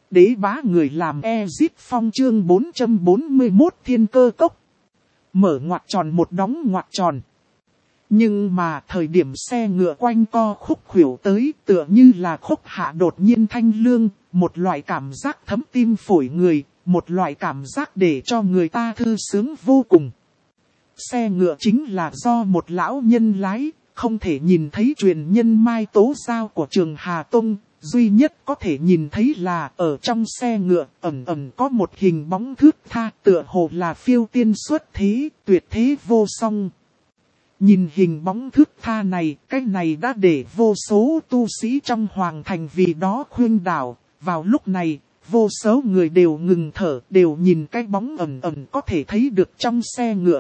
Đế bá người làm Ezit Phong chương 441 Thiên Cơ Cốc. Mở ngoặc tròn một đóng ngoặc tròn. Nhưng mà thời điểm xe ngựa quanh co khúc khuỷu tới tựa như là khúc hạ đột nhiên thanh lương, một loại cảm giác thấm tim phổi người, một loại cảm giác để cho người ta thư sướng vô cùng. Xe ngựa chính là do một lão nhân lái, không thể nhìn thấy truyền nhân Mai Tố Giao của Trường Hà Tông. Duy nhất có thể nhìn thấy là ở trong xe ngựa ẩn ẩn có một hình bóng thướt tha tựa hồ là phiêu tiên xuất thế, tuyệt thế vô song. Nhìn hình bóng thướt tha này, cái này đã để vô số tu sĩ trong hoàng thành vì đó khuyên đảo. Vào lúc này, vô số người đều ngừng thở, đều nhìn cái bóng ẩn ẩn có thể thấy được trong xe ngựa.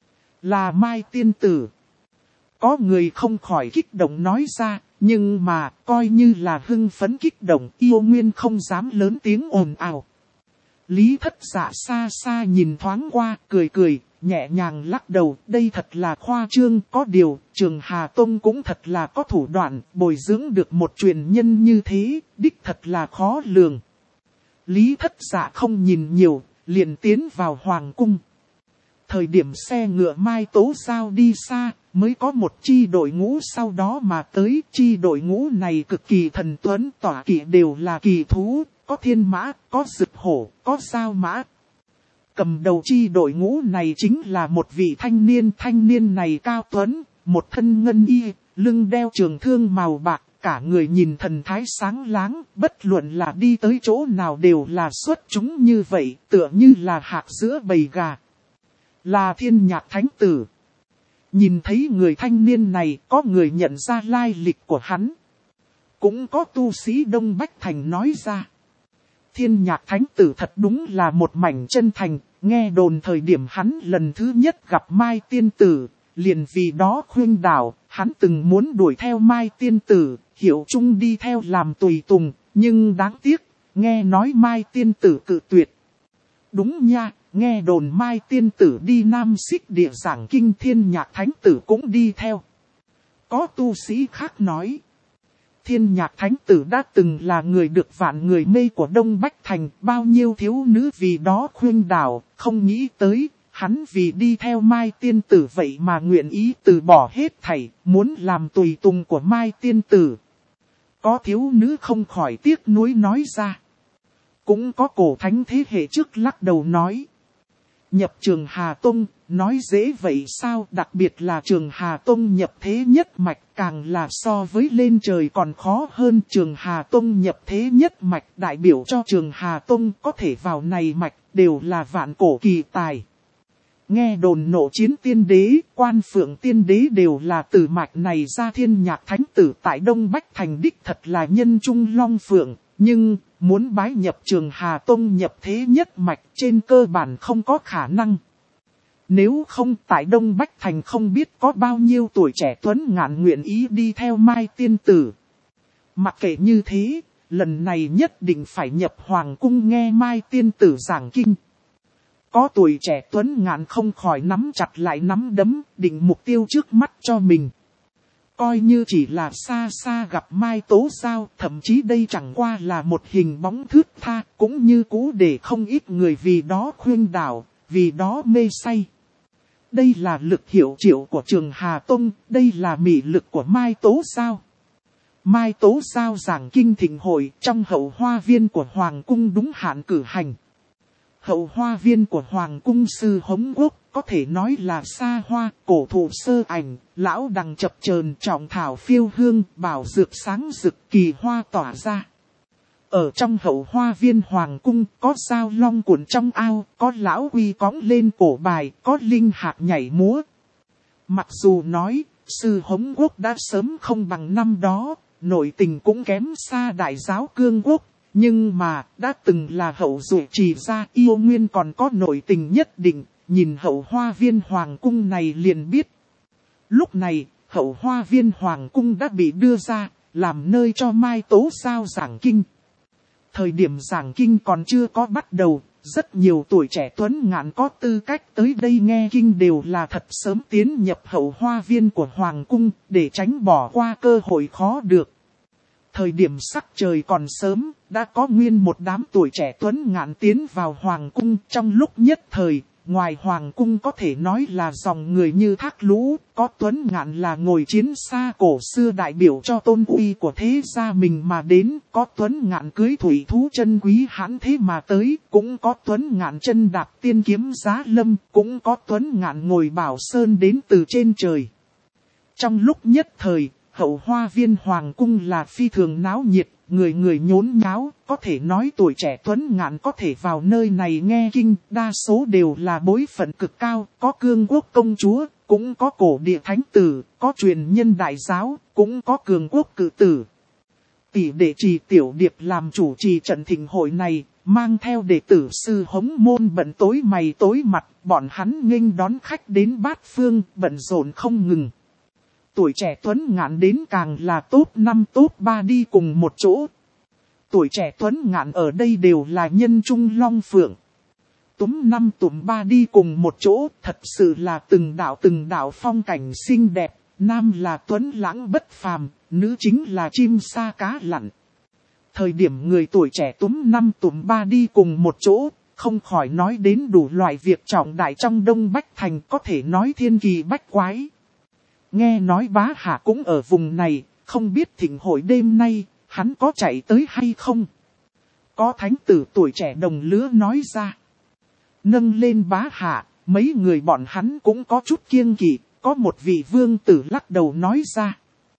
Là Mai tiên tử. Có người không khỏi kích động nói ra. Nhưng mà, coi như là hưng phấn kích động, Yêu Nguyên không dám lớn tiếng ồn ào. Lý Thất Dạ xa xa nhìn thoáng qua, cười cười, nhẹ nhàng lắc đầu, đây thật là khoa trương, có điều, Trường Hà Tông cũng thật là có thủ đoạn, bồi dưỡng được một truyền nhân như thế, đích thật là khó lường. Lý Thất Dạ không nhìn nhiều, liền tiến vào Hoàng Cung. Thời điểm xe ngựa Mai Tố Giao đi xa, mới có một chi đội ngũ sau đó mà tới. Chi đội ngũ này cực kỳ thần tuấn, tỏa kỵ đều là kỳ thú, có thiên mã, có rực hổ, có sao mã. Cầm đầu chi đội ngũ này chính là một vị thanh niên này cao tuấn, một thân ngân y, lưng đeo trường thương màu bạc, cả người nhìn thần thái sáng láng, bất luận là đi tới chỗ nào đều là xuất chúng như vậy, tựa như là hạc giữa bầy gà. Là Thiên Nhạc Thánh Tử. Nhìn thấy người thanh niên này, có người nhận ra lai lịch của hắn. Cũng có tu sĩ Đông Bách Thành nói ra. Thiên Nhạc Thánh Tử thật đúng là một mảnh chân thành, nghe đồn thời điểm hắn lần thứ nhất gặp Mai Tiên Tử, liền vì đó khuyên đảo, hắn từng muốn đuổi theo Mai Tiên Tử, hiểu chung đi theo làm tùy tùng, nhưng đáng tiếc, nghe nói Mai Tiên Tử cự tuyệt. Đúng nha. Nghe đồn Mai Tiên Tử đi Nam Xích Địa giảng kinh, Thiên Nhạc Thánh Tử cũng đi theo. Có tu sĩ khác nói. Thiên Nhạc Thánh Tử đã từng là người được vạn người mê của Đông Bách Thành. Bao nhiêu thiếu nữ vì đó khuyên đảo, không nghĩ tới. Hắn vì đi theo Mai Tiên Tử vậy mà nguyện ý từ bỏ hết thảy, muốn làm tùy tùng của Mai Tiên Tử. Có thiếu nữ không khỏi tiếc nuối nói ra. Cũng có cổ thánh thế hệ trước lắc đầu nói. Nhập Trường Hà Tông, nói dễ vậy sao, đặc biệt là Trường Hà Tông nhập thế nhất mạch càng là so với lên trời còn khó hơn. Trường Hà Tông nhập thế nhất mạch đại biểu cho Trường Hà Tông có thể vào này mạch đều là vạn cổ kỳ tài. Nghe đồn Nộ Chiến Tiên Đế, Quan Phượng Tiên Đế đều là từ mạch này ra. Thiên Nhạc Thánh Tử tại Đông Bách Thành đích thật là nhân trung long phượng, nhưng muốn bái nhập Trường Hà Tông nhập thế nhất mạch trên cơ bản không có khả năng. Nếu không tại Đông Bách Thành không biết có bao nhiêu tuổi trẻ tuấn ngạn nguyện ý đi theo Mai Tiên Tử. Mặc kệ như thế, lần này nhất định phải nhập Hoàng Cung nghe Mai Tiên Tử giảng kinh. Có tuổi trẻ tuấn ngạn không khỏi nắm chặt lại nắm đấm, định mục tiêu trước mắt cho mình. Coi như chỉ là xa xa gặp Mai Tố Giao, thậm chí đây chẳng qua là một hình bóng thướt tha, cũng như cũ để không ít người vì đó khuyên đảo, vì đó mê say. Đây là lực hiệu triệu của Trường Hà Tông, đây là mị lực của Mai Tố Giao. Mai Tố Giao giảng kinh thịnh hội trong hậu hoa viên của Hoàng Cung đúng hạn cử hành. Hậu hoa viên của Hoàng Cung Sư Hống Quốc có thể nói là xa hoa, cổ thụ sơ ảnh, lão đằng chập chờn, trọng thảo phiêu hương, bảo dược sáng rực, kỳ hoa tỏa ra. Ở trong hậu hoa viên Hoàng Cung có sao long cuộn trong ao, có lão quy cõng lên cổ bài, có linh hạt nhảy múa. Mặc dù nói, Sư Hống Quốc đã sớm không bằng năm đó, nội tình cũng kém xa Đại Giáo Cương Quốc. Nhưng mà, đã từng là hậu duệ trì ra, Yêu Nguyên còn có nội tình nhất định, nhìn hậu hoa viên Hoàng Cung này liền biết. Lúc này, hậu hoa viên Hoàng Cung đã bị đưa ra, làm nơi cho Mai Tố Giao giảng kinh. Thời điểm giảng kinh còn chưa có bắt đầu, rất nhiều tuổi trẻ tuấn ngạn có tư cách tới đây nghe kinh đều là thật sớm tiến nhập hậu hoa viên của Hoàng Cung, để tránh bỏ qua cơ hội khó được. Thời điểm sắc trời còn sớm, đã có nguyên một đám tuổi trẻ tuấn ngạn tiến vào hoàng cung. Trong lúc nhất thời, ngoài hoàng cung có thể nói là dòng người như thác lũ, có tuấn ngạn là ngồi chiến xa cổ xưa đại biểu cho tôn uy của thế gia mình mà đến, có tuấn ngạn cưới thủy thú chân quý hãn thế mà tới, cũng có tuấn ngạn chân đạp tiên kiếm giá lâm, cũng có tuấn ngạn ngồi bảo sơn đến từ trên trời. Trong lúc nhất thời, hậu hoa viên hoàng cung là phi thường náo nhiệt, người người nhốn nháo, có thể nói tuổi trẻ tuấn ngạn có thể vào nơi này nghe kinh, đa số đều là bối phận cực cao, có cương quốc công chúa, cũng có cổ địa thánh tử, có truyền nhân đại giáo, cũng có cường quốc cử tử. Tỷ đệ trì tiểu điệp làm chủ trì trận thịnh hội này, mang theo đệ tử sư hống môn bận tối mày tối mặt, bọn hắn nghênh đón khách đến bát phương, bận rộn không ngừng. Tuổi trẻ tuấn ngạn đến càng là top 5 top 3 đi cùng một chỗ. Tuổi trẻ tuấn ngạn ở đây đều là nhân trung long phượng. Túm 5 túm 3 đi cùng một chỗ, thật sự là từng đạo phong cảnh xinh đẹp. Nam là tuấn lãng bất phàm, nữ chính là chim sa cá lặn. Thời điểm người tuổi trẻ túm 5 túm 3 đi cùng một chỗ, không khỏi nói đến đủ loại việc trọng đại trong Đông Bách Thành, có thể nói thiên kỳ bách quái. Nghe nói bá hạ cũng ở vùng này, không biết thịnh hội đêm nay, hắn có chạy tới hay không? Có thánh tử tuổi trẻ đồng lứa nói ra. Nâng lên bá hạ, mấy người bọn hắn cũng có chút kiêng kỵ, có một vị vương tử lắc đầu nói ra.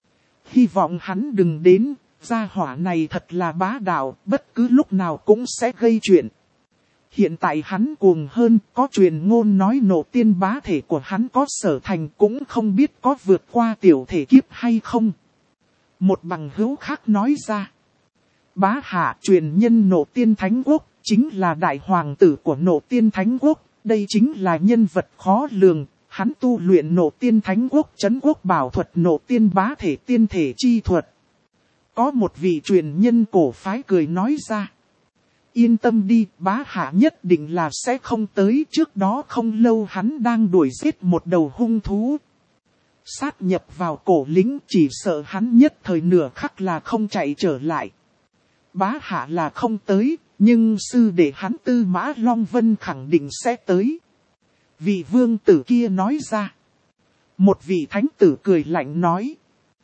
Hy vọng hắn đừng đến, gia hỏa này thật là bá đạo, bất cứ lúc nào cũng sẽ gây chuyện. Hiện tại hắn cuồng hơn, có truyền ngôn nói nộ tiên bá thể của hắn có sở thành, cũng không biết có vượt qua tiểu thể kiếp hay không. Một bằng hữu khác nói ra. Bá hạ truyền nhân nộ tiên thánh quốc, chính là đại hoàng tử của nộ tiên thánh quốc, đây chính là nhân vật khó lường, hắn tu luyện nộ tiên thánh quốc trấn quốc bảo thuật nộ tiên bá thể tiên thể chi thuật. Có một vị truyền nhân cổ phái cười nói ra. Yên tâm đi, bá hạ nhất định là sẽ không tới, trước đó không lâu hắn đang đuổi giết một đầu hung thú. Sát nhập vào cổ lính, chỉ sợ hắn nhất thời nửa khắc là không chạy trở lại. Bá hạ là không tới, nhưng sư đệ hắn Tư Mã Long Vân khẳng định sẽ tới. Vị vương tử kia nói ra. Một vị thánh tử cười lạnh nói.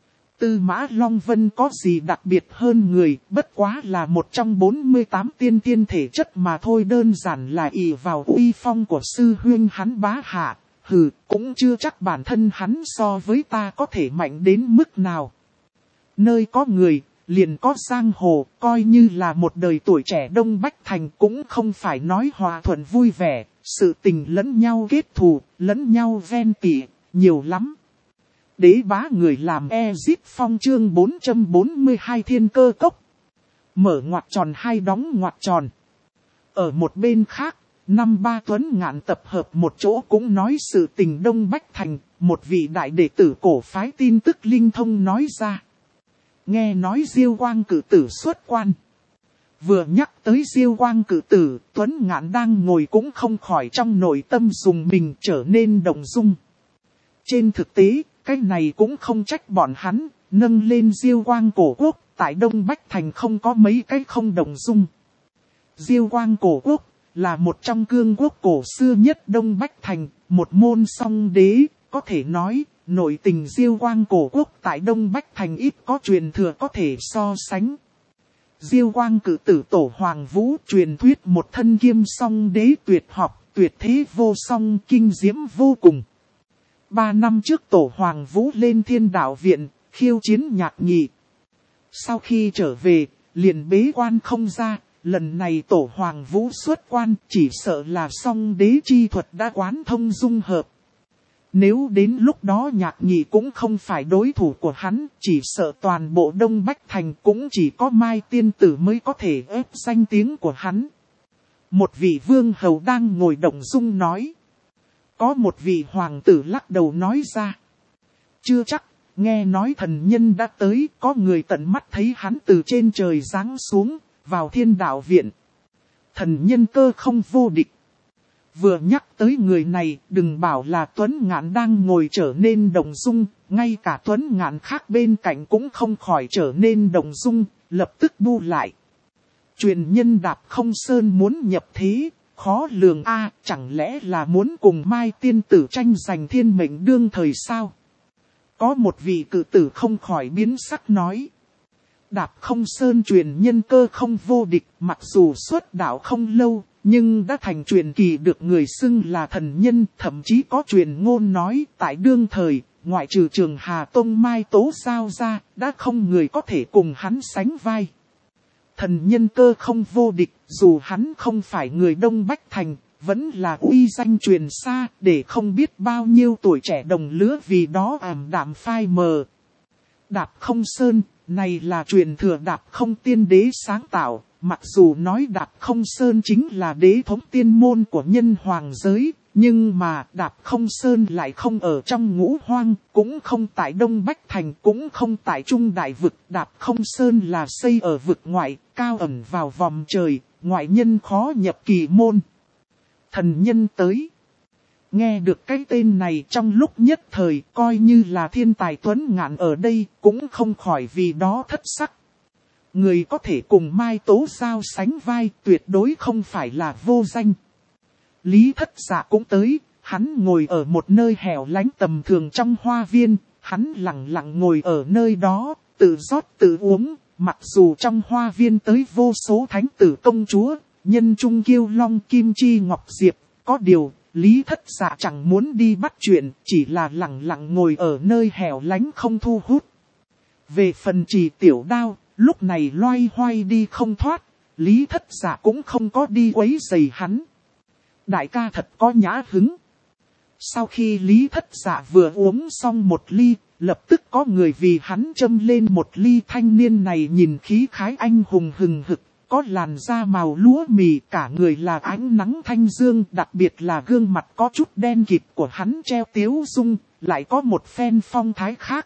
Tư Mã Long Vân có gì đặc biệt hơn người, bất quá là một trong 48 tiên tiên thể chất mà thôi, đơn giản là ỷ vào uy phong của sư huynh hắn bá hạ. Hừ, cũng chưa chắc bản thân hắn so với ta có thể mạnh đến mức nào. Nơi có người, liền có giang hồ, coi như là một đời tuổi trẻ Đông Bách Thành cũng không phải nói hòa thuận vui vẻ, sự tình lẫn nhau kết thù, lẫn nhau ven tỉ, nhiều lắm. Đế bá người làm Ezip Phong chương 442 thiên cơ cốc. Mở ngoặc tròn hai đóng ngoặc tròn. Ở một bên khác, năm ba tuấn ngạn tập hợp một chỗ cũng nói sự tình Đông Bách Thành, một vị đại đệ tử cổ phái tin tức linh thông nói ra. Nghe nói Diêu Quang cử tử xuất quan. Vừa nhắc tới Diêu Quang cử tử, tuấn ngạn đang ngồi cũng không khỏi trong nội tâm dùng mình trở nên động dung. Trên thực tế, cái này cũng không trách bọn hắn, nâng lên Diêu Quang cổ quốc, tại Đông Bách Thành không có mấy cái không động dung. Diêu Quang cổ quốc là một trong cương quốc cổ xưa nhất Đông Bách Thành, một môn song đế, có thể nói, nội tình Diêu Quang cổ quốc tại Đông Bách Thành ít có truyền thừa có thể so sánh. Diêu Quang cử tử tổ Hoàng Vũ truyền thuyết một thân kiêm song đế tuyệt học, tuyệt thế vô song kinh diễm vô cùng. 3 năm trước tổ Hoàng Vũ lên Thiên Đạo Viện, khiêu chiến Nhạc Nhị. Sau khi trở về, liền bế quan không ra, lần này tổ Hoàng Vũ xuất quan chỉ sợ là song đế chi thuật đã quán thông dung hợp. Nếu đến lúc đó Nhạc Nhị cũng không phải đối thủ của hắn, chỉ sợ toàn bộ Đông Bách Thành cũng chỉ có Mai Tiên Tử mới có thể ép danh tiếng của hắn. Một vị vương hầu đang ngồi động dung nói. Có một vị hoàng tử lắc đầu nói ra. Chưa chắc, nghe nói thần nhân đã tới, có người tận mắt thấy hắn từ trên trời giáng xuống, vào Thiên Đạo Viện. Thần nhân cơ không vô địch. Vừa nhắc tới người này, đừng bảo là Tuấn Ngạn đang ngồi trở nên động dung, ngay cả Tuấn Ngạn khác bên cạnh cũng không khỏi trở nên động dung, lập tức bu lại. Truyền nhân Đạp Không Sơn muốn nhập thế, khó lường a, chẳng lẽ là muốn cùng Mai tiên tử tranh giành thiên mệnh đương thời sao? Có một vị cự tử không khỏi biến sắc nói. Đạp Không Sơn truyền nhân Cơ Không vô địch, mặc dù xuất đạo không lâu, nhưng đã thành truyền kỳ được người xưng là thần nhân, thậm chí có truyền ngôn nói tại đương thời, ngoại trừ Trường Hà Tông Mai Tố Giao ra, đã không người có thể cùng hắn sánh vai. Thần nhân Cơ Không vô địch, dù hắn không phải người Đông Bách Thành, vẫn là uy danh truyền xa, để không biết bao nhiêu tuổi trẻ đồng lứa vì đó ảm đạm phai mờ. Đạp Không Sơn, này là truyền thừa Đạp Không tiên đế sáng tạo, mặc dù nói Đạp Không Sơn chính là đế thống tiên môn của nhân hoàng giới, nhưng mà Đạp Không Sơn lại không ở trong Ngũ Hoang, cũng không tại Đông Bách Thành, cũng không tại Trung Đại Vực. Đạp Không Sơn là xây ở vực ngoại, cao ẩn vào vòng trời, ngoại nhân khó nhập kỳ môn. Thần nhân tới. Nghe được cái tên này trong lúc nhất thời, coi như là thiên tài Tuấn Ngạn ở đây, cũng không khỏi vì đó thất sắc. Người có thể cùng Mai Tố Giao sánh vai, tuyệt đối không phải là vô danh. Lý Thất Dạ cũng tới, hắn ngồi ở một nơi hẻo lánh tầm thường trong hoa viên, hắn lặng lặng ngồi ở nơi đó, tự rót tự uống, mặc dù trong hoa viên tới vô số thánh tử công chúa, nhân trung kiêu long kim chi ngọc diệp, có điều, Lý Thất Dạ chẳng muốn đi bắt chuyện, chỉ là lặng lặng ngồi ở nơi hẻo lánh không thu hút. Về phần Trì Tiểu Đao, lúc này loay hoay đi không thoát, Lý Thất Dạ cũng không có đi quấy rầy hắn. Đại ca thật có nhã hứng. Sau khi Lý Thất Dạ vừa uống xong một ly, lập tức có người vì hắn châm lên một ly. Thanh niên này nhìn khí khái anh hùng hừng hực, có làn da màu lúa mì, cả người là ánh nắng thanh dương, đặc biệt là gương mặt có chút đen kịt của hắn treo tiếu dung, lại có một phen phong thái khác.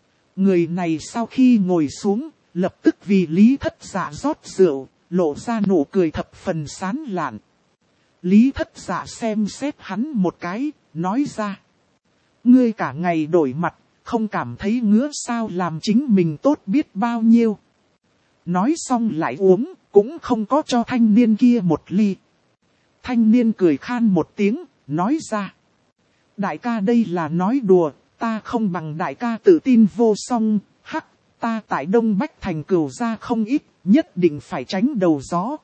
Người này sau khi ngồi xuống, lập tức vì Lý Thất Dạ rót rượu, lộ ra nụ cười thập phần sán lạn. Lý Thất Dạ xem xét hắn một cái, nói ra. Ngươi cả ngày đổi mặt, không cảm thấy ngứa sao, làm chính mình tốt biết bao nhiêu. Nói xong lại uống, cũng không có cho thanh niên kia một ly. Thanh niên cười khan một tiếng, nói ra. Đại ca đây là nói đùa, ta không bằng đại ca tự tin vô song, hắc, ta tại Đông Bách Thành cửu gia không ít, nhất định phải tránh đầu gió.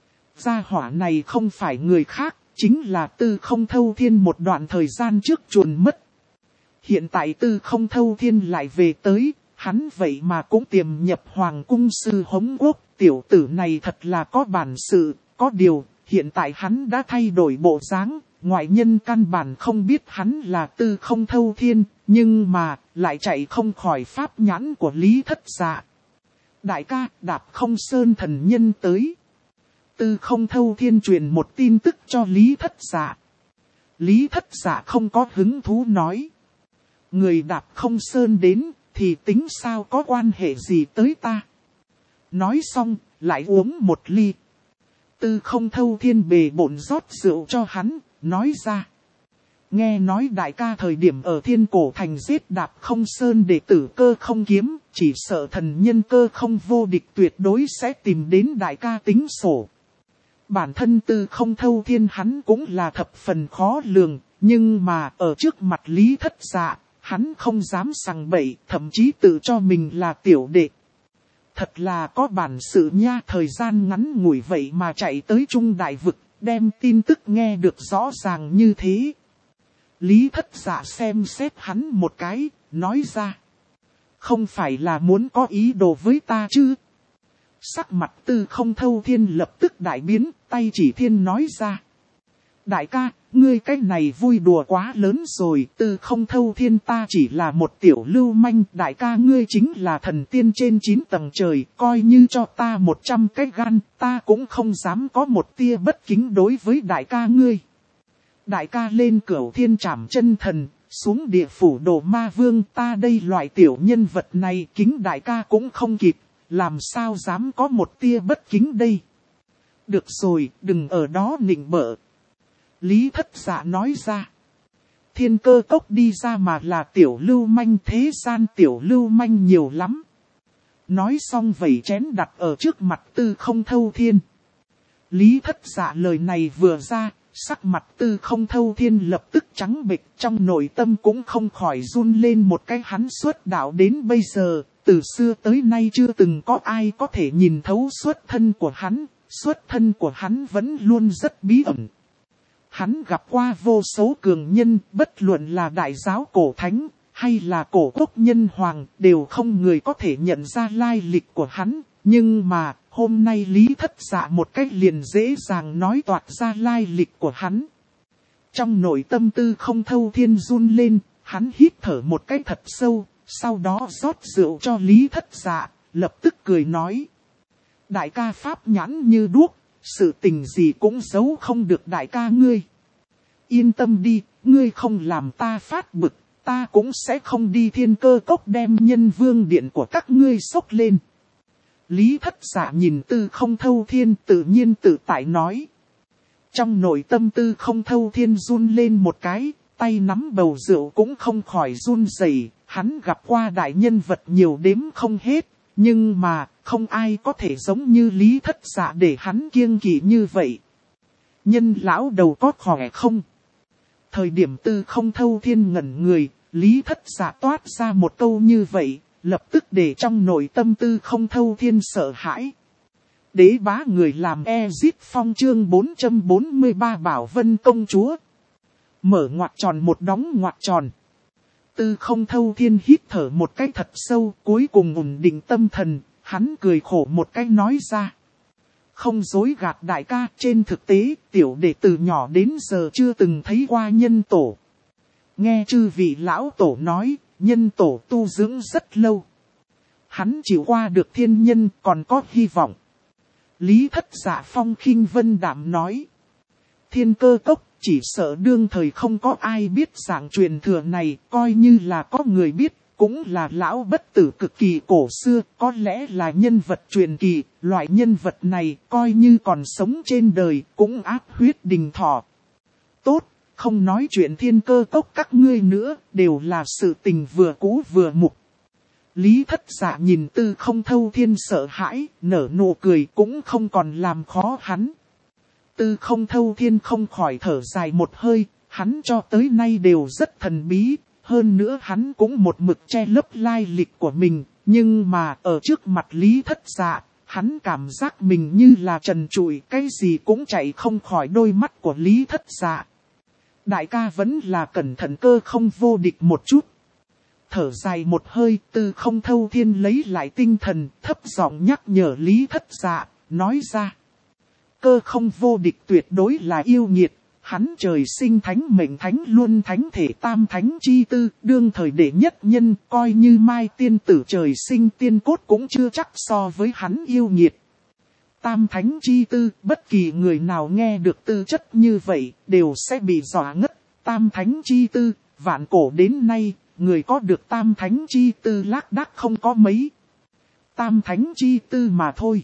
Gia hỏa này không phải người khác, chính là Tư Không Thâu Thiên một đoạn thời gian trước chuồn mất. Hiện tại Tư Không Thâu Thiên lại về tới, hắn vậy mà cũng tiềm nhập Hoàng cung sư Hống Quốc, tiểu tử này thật là có bản sự, có điều, hiện tại hắn đã thay đổi bộ dáng, ngoại nhân căn bản không biết hắn là Tư Không Thâu Thiên, nhưng mà, lại chạy không khỏi pháp nhãn của Lý Thất Dạ. Đại ca, Đạp Không Sơn thần nhân tới. Tư Không Thâu Thiên truyền một tin tức cho Lý Thất Dạ. Lý Thất Dạ không có hứng thú nói. Người Đạp Không Sơn đến, thì tính sao có quan hệ gì tới ta. Nói xong, lại uống một ly. Tư Không Thâu Thiên bề bộn rót rượu cho hắn, nói ra. Nghe nói đại ca thời điểm ở Thiên Cổ Thành giết Đạp Không Sơn đệ tử Cơ Không Kiếm, chỉ sợ thần nhân Cơ Không vô địch tuyệt đối sẽ tìm đến đại ca tính sổ. Bản thân Tư Không Thâu Thiên hắn cũng là thập phần khó lường, nhưng mà ở trước mặt Lý Thất Dạ, hắn không dám sằng bậy, thậm chí tự cho mình là tiểu đệ. Thật là có bản sự nha, thời gian ngắn ngủi vậy mà chạy tới Trung Đại Vực, đem tin tức nghe được rõ ràng như thế. Lý Thất Dạ xem xét hắn một cái, nói ra. Không phải là muốn có ý đồ với ta chứ? Sắc mặt Tư Không Thâu Thiên lập tức đại biến, tay chỉ thiên nói ra. Đại ca, ngươi cái này vui đùa quá lớn rồi, Tư Không Thâu Thiên ta chỉ là một tiểu lưu manh, đại ca ngươi chính là thần tiên trên 9 tầng trời, coi như cho ta 100 cái gan, ta cũng không dám có một tia bất kính đối với đại ca ngươi. Đại ca lên Cửu Thiên Trảm Chân Thần, xuống địa phủ Đồ Ma Vương, ta đây loại tiểu nhân vật này kính đại ca cũng không kịp, làm sao dám có một tia bất kính đây. Được rồi, đừng ở đó nịnh bợ. Lý Thất Dạ nói ra. Thiên Cơ Cốc đi ra mà là tiểu lưu manh, thế gian tiểu lưu manh nhiều lắm. Nói xong vẩy chén đặt ở trước mặt Tư Không Thâu Thiên. Lý Thất Dạ lời này vừa ra, sắc mặt Tư Không Thâu Thiên lập tức trắng bệch, trong nội tâm cũng không khỏi run lên một cái. Hắn xuất đạo đến bây giờ, từ xưa tới nay chưa từng có ai có thể nhìn thấu xuất thân của hắn. Xuất thân của hắn vẫn luôn rất bí ẩn. Hắn gặp qua vô số cường nhân, bất luận là đại giáo cổ thánh, hay là cổ quốc nhân hoàng, đều không người có thể nhận ra lai lịch của hắn. Nhưng mà, hôm nay Lý Thất Dạ một cách liền dễ dàng nói toạc ra lai lịch của hắn. Trong nội tâm Tư Không Thâu Thiên run lên, hắn hít thở một cách thật sâu, sau đó rót rượu cho Lý Thất Dạ, lập tức cười nói. Đại ca pháp nhãn như đuốc, sự tình gì cũng giấu không được đại ca ngươi. Yên tâm đi, ngươi không làm ta phát bực, ta cũng sẽ không đi Thiên Cơ Cốc đem Nhân Vương điện của các ngươi xốc lên. Lý Thất Dạ nhìn Tư Không Thâu Thiên tự nhiên tự tại nói. Trong nội tâm Tư Không Thâu Thiên run lên một cái, tay nắm bầu rượu cũng không khỏi run rẩy. Hắn gặp qua đại nhân vật nhiều đếm không hết, nhưng mà không ai có thể giống như Lý Thất Dạ để hắn kiêng kỵ như vậy. Nhân lão đầu có khỏe không? Thời điểm Tư Không Thâu Thiên ngẩn người, Lý Thất Dạ toát ra một câu như vậy, lập tức để trong nội tâm Tư Không Thâu Thiên sợ hãi. Đế bá người làm Ezit Phong chương 443 Bảo Vân Công Chúa. Mở ngoặc tròn một đóng ngoặc tròn. Tư Không Thâu Thiên hít thở một cái thật sâu, cuối cùng ổn định tâm thần, hắn cười khổ một cái nói ra. Không dối gạt đại ca, trên thực tế, tiểu đệ từ nhỏ đến giờ chưa từng thấy qua nhân tổ. Nghe chư vị lão tổ nói, nhân tổ tu dưỡng rất lâu. Hắn chịu qua được thiên nhân còn có hy vọng. Lý Thất Dạ phong khinh vân đạm nói. Thiên Cơ Cốc chỉ sợ đương thời không có ai biết dạng truyền thừa này, coi như là có người biết, cũng là lão bất tử cực kỳ cổ xưa, có lẽ là nhân vật truyền kỳ, loại nhân vật này coi như còn sống trên đời, cũng áp huyết đình thọ. Tốt, không nói chuyện Thiên Cơ Cốc các ngươi nữa, đều là sự tình vừa cũ vừa mục. Lý Thất Dạ nhìn Tư Không Thâu Thiên sợ hãi, nở nụ cười cũng không còn làm khó hắn. Tư Không Thâu Thiên không khỏi thở dài một hơi, hắn cho tới nay đều rất thần bí, hơn nữa hắn cũng một mực che lấp lai lịch của mình, nhưng mà ở trước mặt Lý Thất Dạ, hắn cảm giác mình như là trần trụi, cái gì cũng chạy không khỏi đôi mắt của Lý Thất Dạ. Đại ca vẫn là cẩn thận, cơ không vô địch một chút. Thở dài một hơi, Tư Không Thâu Thiên lấy lại tinh thần, thấp giọng nhắc nhở Lý Thất Dạ, nói ra. Cơ không vô địch tuyệt đối là yêu nghiệt, hắn trời sinh thánh mệnh thánh luân thánh thể tam thánh chi tư, đương thời đệ nhất nhân, coi như Mai tiên tử trời sinh tiên cốt cũng chưa chắc so với hắn yêu nghiệt. Tam thánh chi tư, bất kỳ người nào nghe được tư chất như vậy, đều sẽ bị dọa ngất. Tam thánh chi tư, vạn cổ đến nay, người có được tam thánh chi tư lác đác không có mấy. Tam thánh chi tư mà thôi.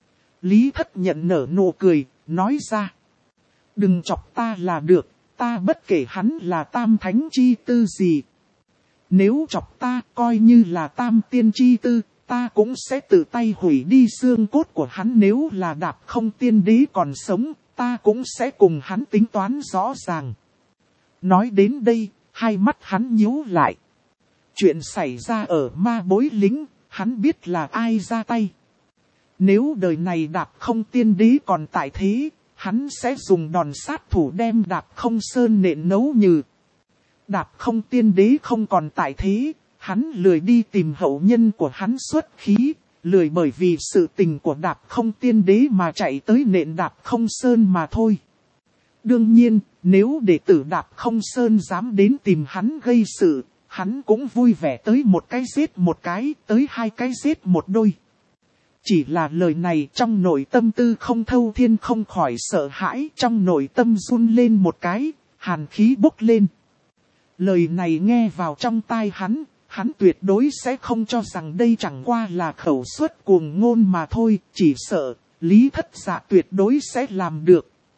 Lý Thất Nhận nở nụ cười, nói ra. Đừng chọc ta là được, ta bất kể hắn là tam thánh chi tư gì. Nếu chọc ta coi như là tam tiên chi tư, ta cũng sẽ tự tay hủy đi xương cốt của hắn. Nếu là Đạp Không tiên đế còn sống, ta cũng sẽ cùng hắn tính toán rõ ràng. Nói đến đây, hai mắt hắn nhíu lại. Chuyện xảy ra ở Ma Bối Lính, hắn biết là ai ra tay. Nếu đời này Đạp Không tiên đế còn tại thế, hắn sẽ dùng đòn sát thủ đem Đạp Không sơn nện nấu nhừ. Đạp Không tiên đế không còn tại thế, hắn lười đi tìm hậu nhân của hắn xuất khí, lười bởi vì sự tình của Đạp Không tiên đế mà chạy tới nện Đạp Không sơn mà thôi. Đương nhiên, nếu đệ tử Đạp Không sơn dám đến tìm hắn gây sự, hắn cũng vui vẻ tới một cái giết một cái, tới hai cái giết một đôi. Chỉ là lời này trong nội tâm Tư Không Thâu Thiên không khỏi sợ hãi, trong nội tâm run lên một cái, hàn khí bốc lên. Lời này nghe vào trong tai hắn tuyệt đối sẽ không cho rằng đây chẳng qua là khẩu suất cuồng ngôn mà thôi, chỉ sợ Lý Thất Dạ tuyệt đối sẽ làm được.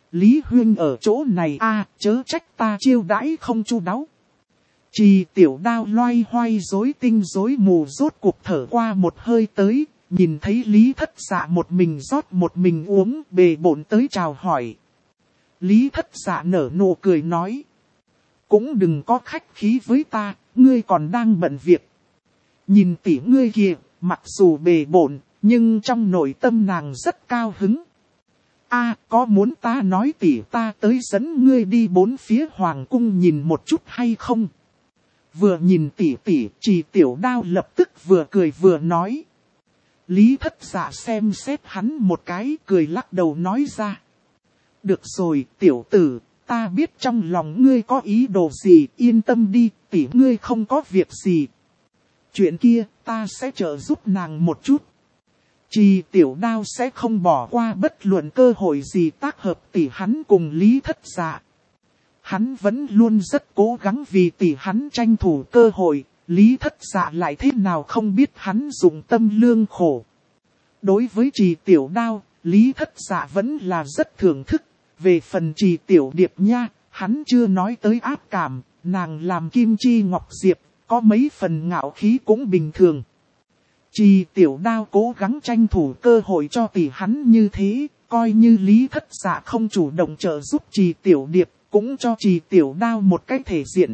Lý Huyên ở chỗ này chớ trách ta chiêu đãi không chu đáo. Trì Tiểu Đao loay hoay rối tinh rối mù rốt cuộc thở qua một hơi tới, nhìn thấy Lý Thất Dạ một mình rót một mình uống, bề bộn tới chào hỏi. Lý Thất Dạ nở nụ cười nói. Cũng đừng có khách khí với ta, ngươi còn đang bận việc. Nhìn tỷ ngươi kìa, mặc dù bề bộn, nhưng trong nội tâm nàng rất cao hứng. Có muốn ta nói tỷ ta tới dẫn ngươi đi bốn phía hoàng cung nhìn một chút hay không? Vừa nhìn tỷ, Trì Tiểu Đao lập tức vừa cười vừa nói. Lý Thất Dạ xem xét hắn một cái, cười lắc đầu nói ra. Được rồi, tiểu tử, ta biết trong lòng ngươi có ý đồ gì, yên tâm đi, tỷ ngươi không có việc gì. Chuyện kia, ta sẽ trợ giúp nàng một chút. Trì Tiểu Đao sẽ không bỏ qua bất luận cơ hội gì tác hợp tỷ hắn cùng Lý Thất Dạ. Hắn vẫn luôn rất cố gắng vì tỷ hắn tranh thủ cơ hội, Lý Thất Dạ lại thế nào không biết hắn dụng tâm lương khổ. Đối với Trì Tiểu Đao, Lý Thất Dạ vẫn là rất thưởng thức. Về phần Trì Tiểu Điệp nha, hắn chưa nói tới ác cảm, nàng làm kim chi ngọc diệp, có mấy phần ngạo khí cũng bình thường. Trì Tiểu Đao cố gắng tranh thủ cơ hội cho tỷ hắn như thế, coi như Lý Thất Dạ không chủ động trợ giúp Trì Tiểu Điệp, cũng cho Trì Tiểu Đao một cái thể diện.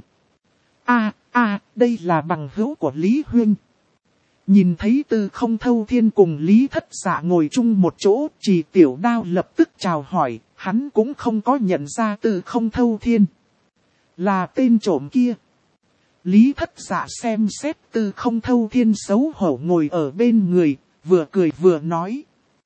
Đây là bằng hữu của Lý Huyên. Nhìn thấy Tư Không Thâu Thiên cùng Lý Thất Dạ ngồi chung một chỗ, Trì Tiểu Đao lập tức chào hỏi, hắn cũng không có nhận ra Tư Không Thâu Thiên. Là tên trộm kia. Lý Thất Dạ xem xét Tư Không Thâu Thiên xấu hổ ngồi ở bên người, vừa cười vừa nói.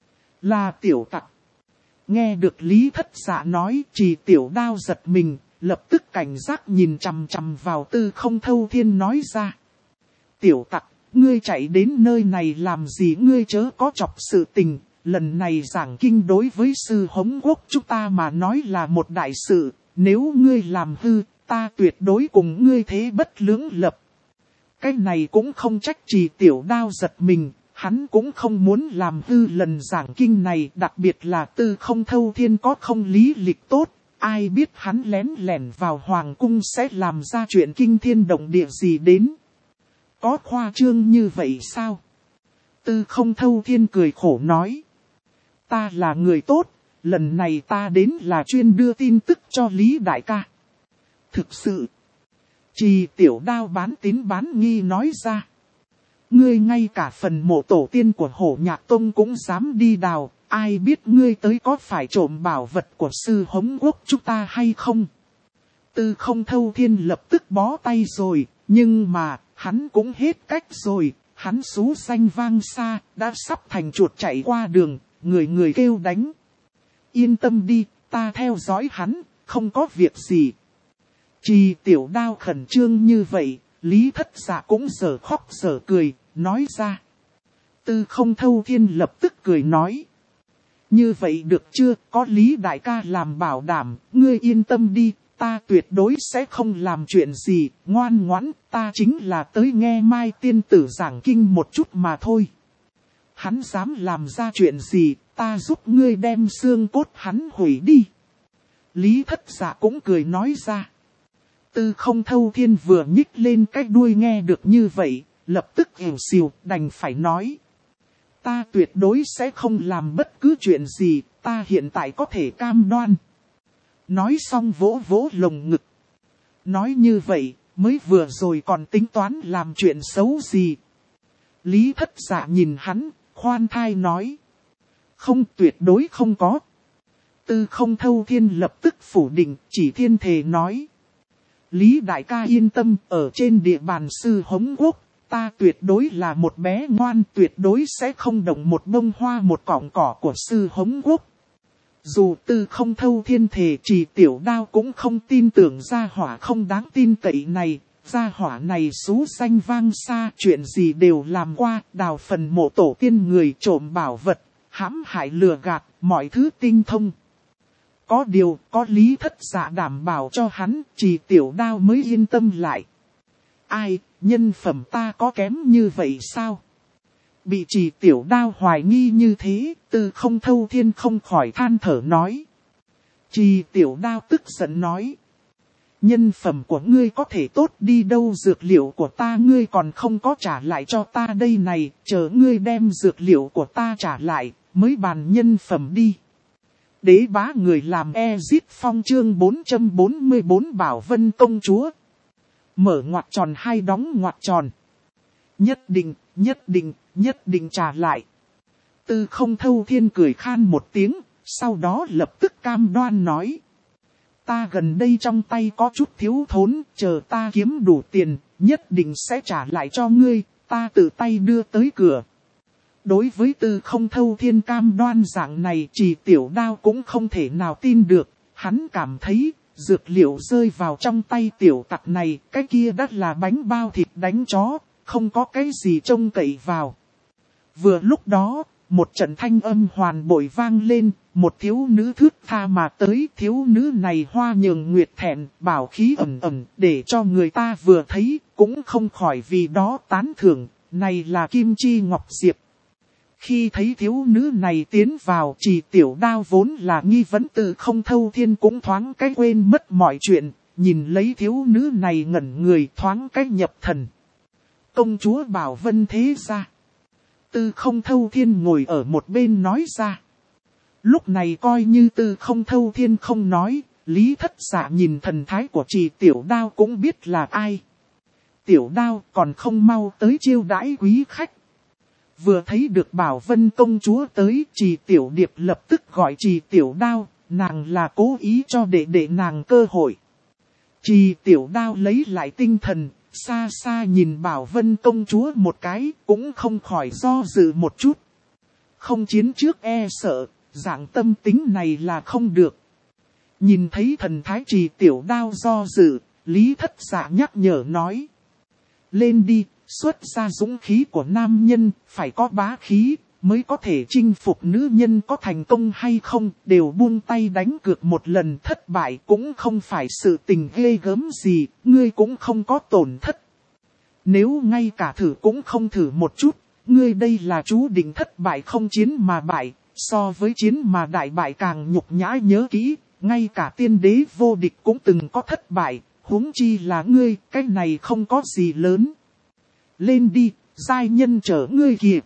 Là tiểu tặc. Nghe được Lý Thất Dạ nói, Trì Tiểu Đao giật mình, lập tức cảnh giác nhìn chằm chằm vào Tư Không Thâu Thiên nói ra. Tiểu tặc, ngươi chạy đến nơi này làm gì, ngươi chớ có chọc sự tình, lần này giảng kinh đối với sư Hống Quốc chúng ta mà nói là một đại sự, nếu ngươi làm hư, ta tuyệt đối cùng ngươi thế bất lưỡng lập. Cái này cũng không trách Trì Tiểu Đao giật mình, hắn cũng không muốn làm hư lần giảng kinh này, đặc biệt là Tư Không Thâu Thiên có không lý lịch tốt, ai biết hắn lén lẻn vào hoàng cung sẽ làm ra chuyện kinh thiên động địa gì đến. Có khoa trương như vậy sao? Tư Không Thâu Thiên cười khổ nói. Ta là người tốt, lần này ta đến là chuyên đưa tin tức cho Lý Đại ca. Thực sự, Trì Tiểu Đao bán tín bán nghi nói ra. Ngươi ngay cả phần mộ tổ tiên của Hổ Nhạc Tông cũng dám đi đào, ai biết ngươi tới có phải trộm bảo vật của sư Hống Quốc chúng ta hay không? Tư Không Thâu Thiên lập tức bó tay rồi, nhưng mà, hắn cũng hết cách rồi, hắn xú danh vang xa, đã sắp thành chuột chạy qua đường, người người kêu đánh. Yên tâm đi, ta theo dõi hắn, không có việc gì. Trì Tiểu Đao khẩn trương như vậy, Lý Thất Dạ cũng dở khóc dở cười, nói ra. Tư Không Thâu Thiên lập tức cười nói. Như vậy được chưa, có Lý Đại ca làm bảo đảm, ngươi yên tâm đi, ta tuyệt đối sẽ không làm chuyện gì, ngoan ngoãn, ta chính là tới nghe Mai tiên tử giảng kinh một chút mà thôi. Hắn dám làm ra chuyện gì, ta giúp ngươi đem xương cốt hắn hủy đi. Lý Thất Dạ cũng cười nói ra. Tư Không Thâu Thiên vừa nhích lên cái đuôi nghe được như vậy, lập tức ỉu xìu đành phải nói. Ta tuyệt đối sẽ không làm bất cứ chuyện gì, ta hiện tại có thể cam đoan. Nói xong vỗ vỗ lồng ngực. Nói như vậy, mới vừa rồi còn tính toán làm chuyện xấu gì. Lý Thất Dạ nhìn hắn, khoan thai nói. Không, tuyệt đối không có. Tư Không Thâu Thiên lập tức phủ định, chỉ thiên thề nói. Lý Đại ca yên tâm, ở trên địa bàn sư Hống Quốc, ta tuyệt đối là một bé ngoan, tuyệt đối sẽ không động một bông hoa một cọng cỏ của sư Hống Quốc. Dù Tư Không Thâu Thiên thề, Trì Tiểu Đao cũng không tin tưởng gia hỏa không đáng tin cậy này. Gia hỏa này xú danh vang xa, chuyện gì đều làm qua, đào phần mộ tổ tiên người, trộm bảo vật, hãm hại lừa gạt, mọi thứ tinh thông. Có điều, có Lý Thất Dạ đảm bảo cho hắn, Trì Tiểu Đao mới yên tâm lại. Ai, nhân phẩm ta có kém như vậy sao? Bị Trì Tiểu Đao hoài nghi như thế, Tư Không Thâu Thiên không khỏi than thở nói. Trì Tiểu Đao tức giận nói. Nhân phẩm của ngươi có thể tốt đi đâu, dược liệu của ta ngươi còn không có trả lại cho ta đây này, chờ ngươi đem dược liệu của ta trả lại, mới bàn nhân phẩm đi. Đế bá người làm Ezit Phong chương 444 Bảo Vân Công Chúa. Mở ngoặc tròn hai đóng ngoặc tròn. Nhất định trả lại. Tư Không Thâu Thiên cười khan một tiếng, sau đó lập tức cam đoan nói. Ta gần đây trong tay có chút thiếu thốn, chờ ta kiếm đủ tiền, nhất định sẽ trả lại cho ngươi, ta tự tay đưa tới cửa. Đối với Tư Không Thâu Thiên cam đoan dạng này, Trì Tiểu Đao cũng không thể nào tin được, hắn cảm thấy, dược liệu rơi vào trong tay tiểu tặc này, cái kia đắt là bánh bao thịt đánh chó, không có cái gì trông cậy vào. Vừa lúc đó, một trận thanh âm hoàn bội vang lên, một thiếu nữ thướt tha mà tới, thiếu nữ này hoa nhường nguyệt thẹn, bảo khí ẩn ẩn, để cho người ta vừa thấy, cũng không khỏi vì đó tán thưởng, này là Kim Chi Ngọc Diệp. Khi thấy thiếu nữ này tiến vào, Trì Tiểu Đao vốn là nghi vấn Tư Không Thâu Thiên cũng thoáng cái quên mất mọi chuyện, nhìn lấy thiếu nữ này ngẩn người thoáng cái nhập thần. Công chúa Bảo Vân thế ra. Tư Không Thâu Thiên ngồi ở một bên nói ra. Lúc này coi như Tư Không Thâu Thiên không nói, Lý Thất Dạ nhìn thần thái của Trì Tiểu Đao cũng biết là ai. Tiểu Đao còn không mau tới chiêu đãi quý khách. Vừa thấy được Bảo Vân công chúa tới, Trì Tiểu Điệp lập tức gọi Trì Tiểu Đao, nàng là cố ý cho để nàng cơ hội. Trì Tiểu Đao lấy lại tinh thần, xa xa nhìn Bảo Vân công chúa một cái, cũng không khỏi do dự một chút. Không chiến trước e sợ, dạng tâm tính này là không được. Nhìn thấy thần thái Trì Tiểu Đao do dự, Lý Thất Dạ nhắc nhở nói. Lên đi, xuất ra dũng khí của nam nhân, phải có bá khí, mới có thể chinh phục nữ nhân, có thành công hay không, đều buông tay đánh cược một lần, thất bại cũng không phải sự tình ghê gớm gì, ngươi cũng không có tổn thất. Nếu ngay cả thử cũng không thử một chút, ngươi đây là chú định thất bại, không chiến mà bại, so với chiến mà đại bại càng nhục nhã, nhớ kỹ, ngay cả tiên đế vô địch cũng từng có thất bại, huống chi là ngươi, cái này không có gì lớn. Lên đi, giai nhân chở ngươi kìa.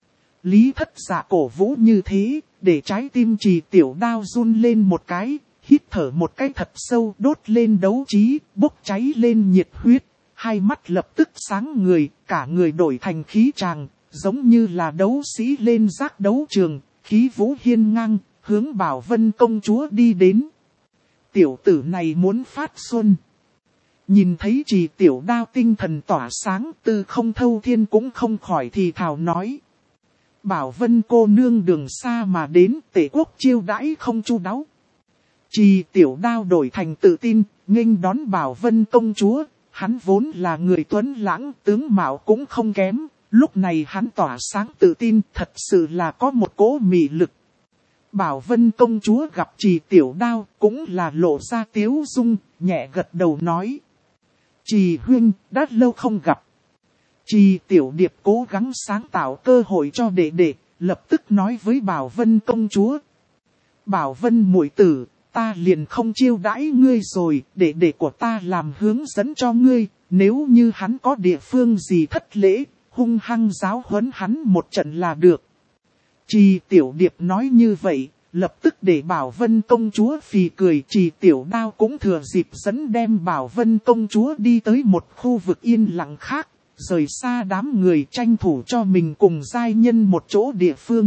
Lý Thất Dạ cổ vũ như thế, để trái tim Trì Tiểu Đao run lên một cái, hít thở một cái thật sâu, đốt lên đấu trí, bốc cháy lên nhiệt huyết, hai mắt lập tức sáng người, cả người đổi thành khí tràng, giống như là đấu sĩ lên giác đấu trường, khí vũ hiên ngang, hướng Bảo Vân công chúa đi đến. Tiểu tử này muốn phát xuân. Nhìn thấy Trì Tiểu Đao tinh thần tỏa sáng, Tư Không Thâu Thiên cũng không khỏi thì thào nói. Bảo Vân cô nương đường xa mà đến, Tể quốc chiêu đãi không chu đáo. Trì Tiểu Đao đổi thành tự tin, nghênh đón Bảo Vân công chúa, hắn vốn là người tuấn lãng, tướng mạo cũng không kém, lúc này hắn tỏa sáng tự tin, thật sự là có một cỗ mị lực. Bảo Vân công chúa gặp Trì Tiểu Đao, cũng là lộ ra tiếu dung, nhẹ gật đầu nói. Trì huynh, đã lâu không gặp. Trì Tiểu Điệp cố gắng sáng tạo cơ hội cho đệ, lập tức nói với Bảo Vân công chúa. Bảo Vân muội tử, ta liền không chiêu đãi ngươi rồi, đệ của ta làm hướng dẫn cho ngươi, nếu như hắn có địa phương gì thất lễ, hung hăng giáo huấn hắn một trận là được. Trì Tiểu Điệp nói như vậy, lập tức để Bảo Vân công chúa phì cười. Trì Tiểu Đao cũng thừa dịp dẫn đem Bảo Vân công chúa đi tới một khu vực yên lặng khác, rời xa đám người, tranh thủ cho mình cùng giai nhân một chỗ địa phương.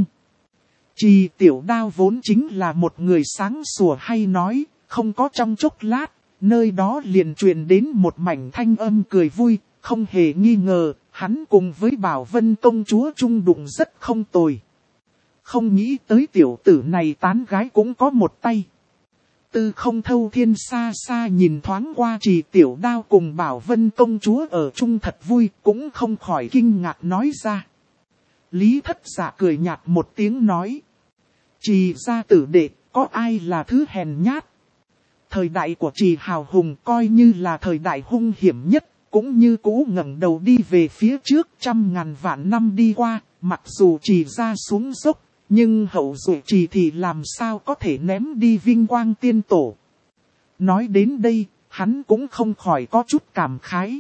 Trì Tiểu Đao vốn chính là một người sáng sủa hay nói, không có trong chốc lát, nơi đó liền truyền đến một mảnh thanh âm cười vui, không hề nghi ngờ, hắn cùng với Bảo Vân công chúa chung đụng rất không tồi. Không nghĩ tới tiểu tử này tán gái cũng có một tay. Tư Không Thâu Thiên xa xa nhìn thoáng qua Trì Tiểu Đao cùng Bảo Vân công chúa ở chung thật vui, cũng không khỏi kinh ngạc nói ra. Lý Thất Dạ cười nhạt một tiếng nói. Trì gia tử đệ, có ai là thứ hèn nhát? Thời đại của Trì hào hùng coi như là thời đại hung hiểm nhất, cũng như cũ ngẩng đầu đi về phía trước, 100.000 vạn năm đi qua, mặc dù Trì gia xuống dốc, Nhưng hậu duệ Trì thì làm sao có thể ném đi vinh quang tiên tổ. Nói đến đây, hắn cũng không khỏi có chút cảm khái.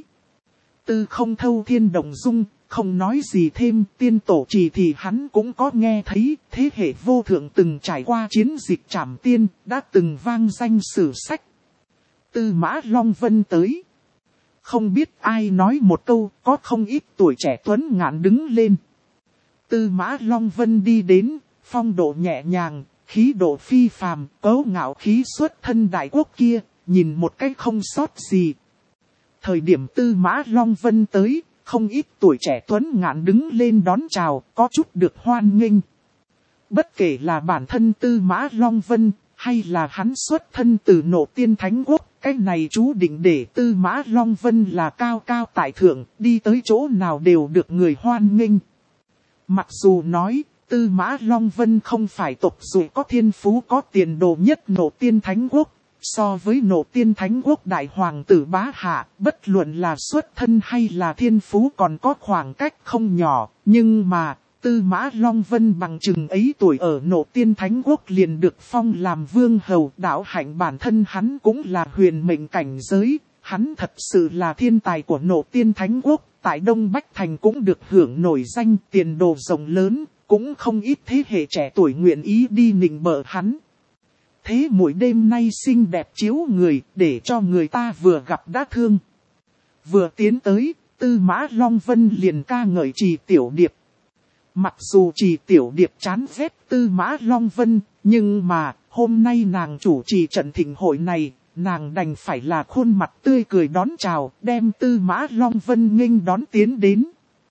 Tư Không thâu thiên động dung, không nói gì thêm, tiên tổ Trì thì hắn cũng có nghe thấy, thế hệ vô thượng từng trải qua chiến dịch trảm tiên, đã từng vang danh sử sách. Tư Mã Long Vân tới. Không biết ai nói một câu, có không ít tuổi trẻ tuấn ngạn đứng lên. Tư Mã Long Vân đi đến, phong độ nhẹ nhàng, khí độ phi phàm, cấu ngạo khí xuất thân đại quốc kia, nhìn một cách không sót gì. Thời điểm Tư Mã Long Vân tới, không ít tuổi trẻ tuấn ngạn đứng lên đón chào, có chút được hoan nghênh. Bất kể là bản thân Tư Mã Long Vân, hay là hắn xuất thân từ Nộ Tiên Thánh Quốc, cái này chú định để Tư Mã Long Vân là cao cao tại thượng, đi tới chỗ nào đều được người hoan nghênh. Mặc dù nói, Tư Mã Long Vân không phải tộc dù có thiên phú có tiền đồ nhất Nộ Tiên Thánh Quốc, so với Nộ Tiên Thánh Quốc đại hoàng tử Bá Hạ, bất luận là xuất thân hay là thiên phú còn có khoảng cách không nhỏ, nhưng mà Tư Mã Long Vân bằng chừng ấy tuổi ở Nộ Tiên Thánh Quốc liền được phong làm vương hầu, đạo hạnh bản thân hắn cũng là huyền mệnh cảnh giới, hắn thật sự là thiên tài của Nộ Tiên Thánh Quốc, tại Đông Bách Thành cũng được hưởng nổi danh, tiền đồ rộng lớn, cũng không ít thế hệ trẻ tuổi nguyện ý đi nịnh bợ hắn. Thế mỗi đêm nay xinh đẹp chiếu người, để cho người ta vừa gặp đã thương. Vừa tiến tới, Tư Mã Long Vân liền ca ngợi Trì Tiểu Điệp. Mặc dù Trì Tiểu Điệp chán ghét Tư Mã Long Vân, nhưng mà hôm nay nàng chủ trì trận thịnh hội này, nàng đành phải là khuôn mặt tươi cười đón chào, đem Tư Mã Long Vân nghênh đón tiến đến.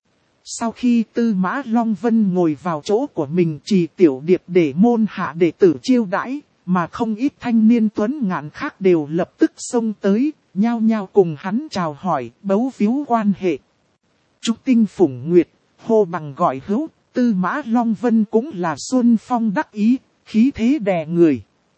Sau khi Tư Mã Long Vân ngồi vào chỗ của mình, Trì Tiểu Điệp để môn hạ đệ tử chiêu đãi, mà không ít thanh niên tuấn ngạn khác đều lập tức xông tới, nhao nhao cùng hắn chào hỏi, bấu víu quan hệ. Trúc Tinh phủng nguyệt, hô bằng gọi hữu, Tư Mã Long Vân cũng là xuân phong đắc ý, khí thế đè người.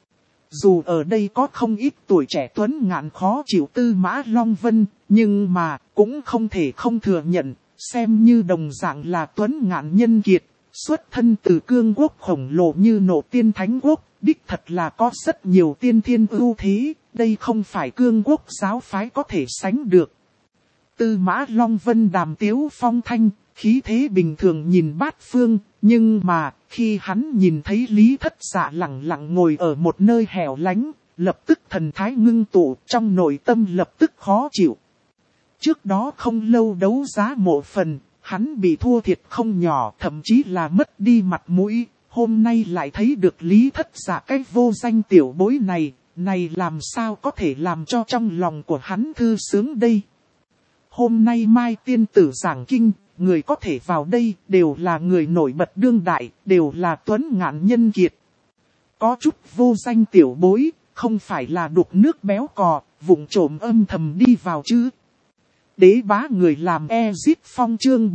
Dù ở đây có không ít tuổi trẻ tuấn ngạn khó chịu Tư Mã Long Vân, nhưng mà cũng không thể không thừa nhận, xem như đồng dạng là tuấn ngạn nhân kiệt, xuất thân từ cương quốc khổng lồ như Nộ Tiên Thánh Quốc, đích thật là có rất nhiều tiên thiên ưu thế, đây không phải cương quốc giáo phái có thể sánh được. Tư Mã Long Vân đàm tiếu phong thanh, khí thế bình thường nhìn bát phương, nhưng mà khi hắn nhìn thấy Lý Thất Dạ lặng lặng ngồi ở một nơi hẻo lánh, lập tức thần thái ngưng tụ, trong nội tâm lập tức khó chịu. Trước đó không lâu đấu giá mộ phần, hắn bị thua thiệt không nhỏ, thậm chí là mất đi mặt mũi. Hôm nay lại thấy được Lý Thất Dạ cái vô danh tiểu bối này làm sao có thể làm cho trong lòng của hắn thư sướng đây. Hôm nay Mai tiên tử giảng kinh, người có thể vào đây đều là người nổi bật đương đại, đều là tuấn ngạn nhân kiệt. Có chút vô danh tiểu bối, không phải là đục nước béo cò, vụng trộm âm thầm đi vào chứ. Đế bá người làm Ezit Phong chương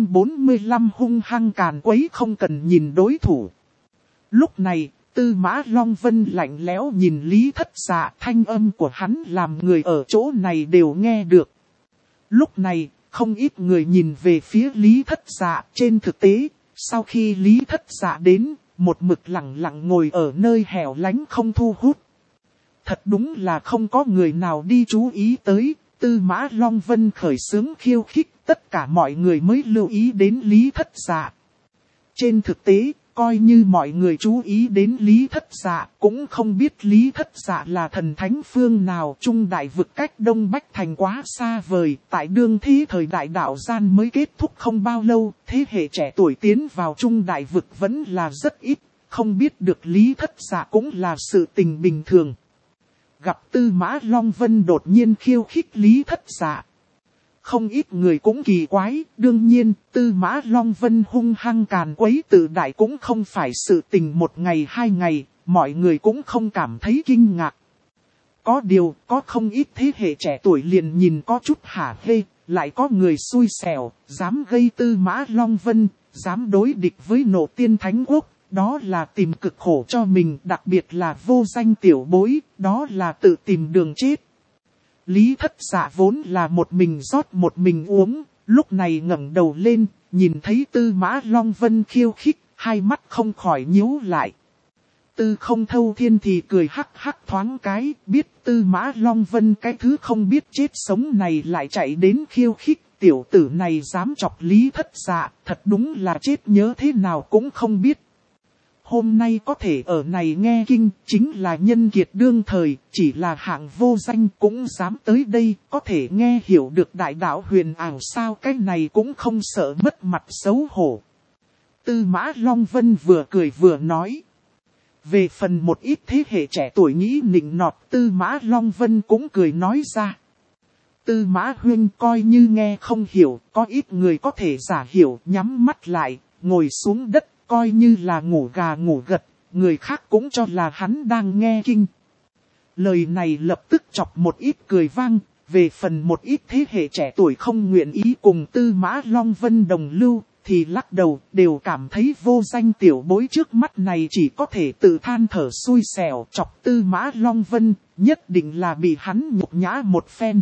445 hung hăng càn quấy không cần nhìn đối thủ. Lúc này, Tư Mã Long Vân lạnh lẽo nhìn Lý Thất Dạ, thanh âm của hắn làm người ở chỗ này đều nghe được. Lúc này, không ít người nhìn về phía Lý Thất Dạ, trên thực tế, sau khi Lý Thất Dạ đến, một mực lặng lặng ngồi ở nơi hẻo lánh không thu hút. Thật đúng là không có người nào đi chú ý tới. Tư Mã Long Vân khởi xướng khiêu khích, tất cả mọi người mới lưu ý đến Lý Thất Dạ. Trên thực tế, coi như mọi người chú ý đến Lý Thất Dạ, cũng không biết Lý Thất Dạ là thần thánh phương nào. Trung đại vực cách Đông Bách Thành quá xa vời, tại đương thế thời đại đạo gian mới kết thúc không bao lâu, thế hệ trẻ tuổi tiến vào Trung đại vực vẫn là rất ít, không biết được Lý Thất Dạ cũng là sự tình bình thường. Gặp Tư Mã Long Vân đột nhiên khiêu khích Lý Thất Dạ. Không ít người cũng kỳ quái, đương nhiên, Tư Mã Long Vân hung hăng càn quấy tự đại cũng không phải sự tình một ngày hai ngày, mọi người cũng không cảm thấy kinh ngạc. Có điều, có không ít thế hệ trẻ tuổi liền nhìn có chút hả hê, lại có người xui xẻo, dám gây Tư Mã Long Vân, dám đối địch với Nộ Tiên Thánh Quốc. Đó là tìm cực khổ cho mình, đặc biệt là vô danh tiểu bối, đó là tự tìm đường chết. Lý Thất Dạ vốn là một mình rót một mình uống, lúc này ngẩng đầu lên, nhìn thấy Tư Mã Long Vân khiêu khích, hai mắt không khỏi nhíu lại. Tư Không Thâu Thiên thì cười hắc hắc thoáng cái, biết Tư Mã Long Vân cái thứ không biết chết sống này lại chạy đến khiêu khích, tiểu tử này dám chọc Lý Thất Dạ, thật đúng là chết nhớ thế nào cũng không biết. Hôm nay có thể ở này nghe kinh, chính là nhân kiệt đương thời, chỉ là hạng vô danh cũng dám tới đây, có thể nghe hiểu được đại đạo huyền ảo sao, cái này cũng không sợ mất mặt xấu hổ. Tư Mã Long Vân vừa cười vừa nói. Về phần một ít thế hệ trẻ tuổi nghĩ nịnh nọt, Tư Mã Long Vân cũng cười nói ra. Tư Mã huynh coi như nghe không hiểu, có ít người có thể giả hiểu, nhắm mắt lại, ngồi xuống đất, coi như là ngủ gà ngủ gật, người khác cũng cho là hắn đang nghe kinh. Lời này lập tức chọc một ít cười vang, về phần một ít thế hệ trẻ tuổi không nguyện ý cùng Tư Mã Long Vân đồng lưu, thì lắc đầu, đều cảm thấy vô danh tiểu bối trước mắt này chỉ có thể tự than thở xui xẻo, chọc Tư Mã Long Vân, nhất định là bị hắn nhục nhã một phen.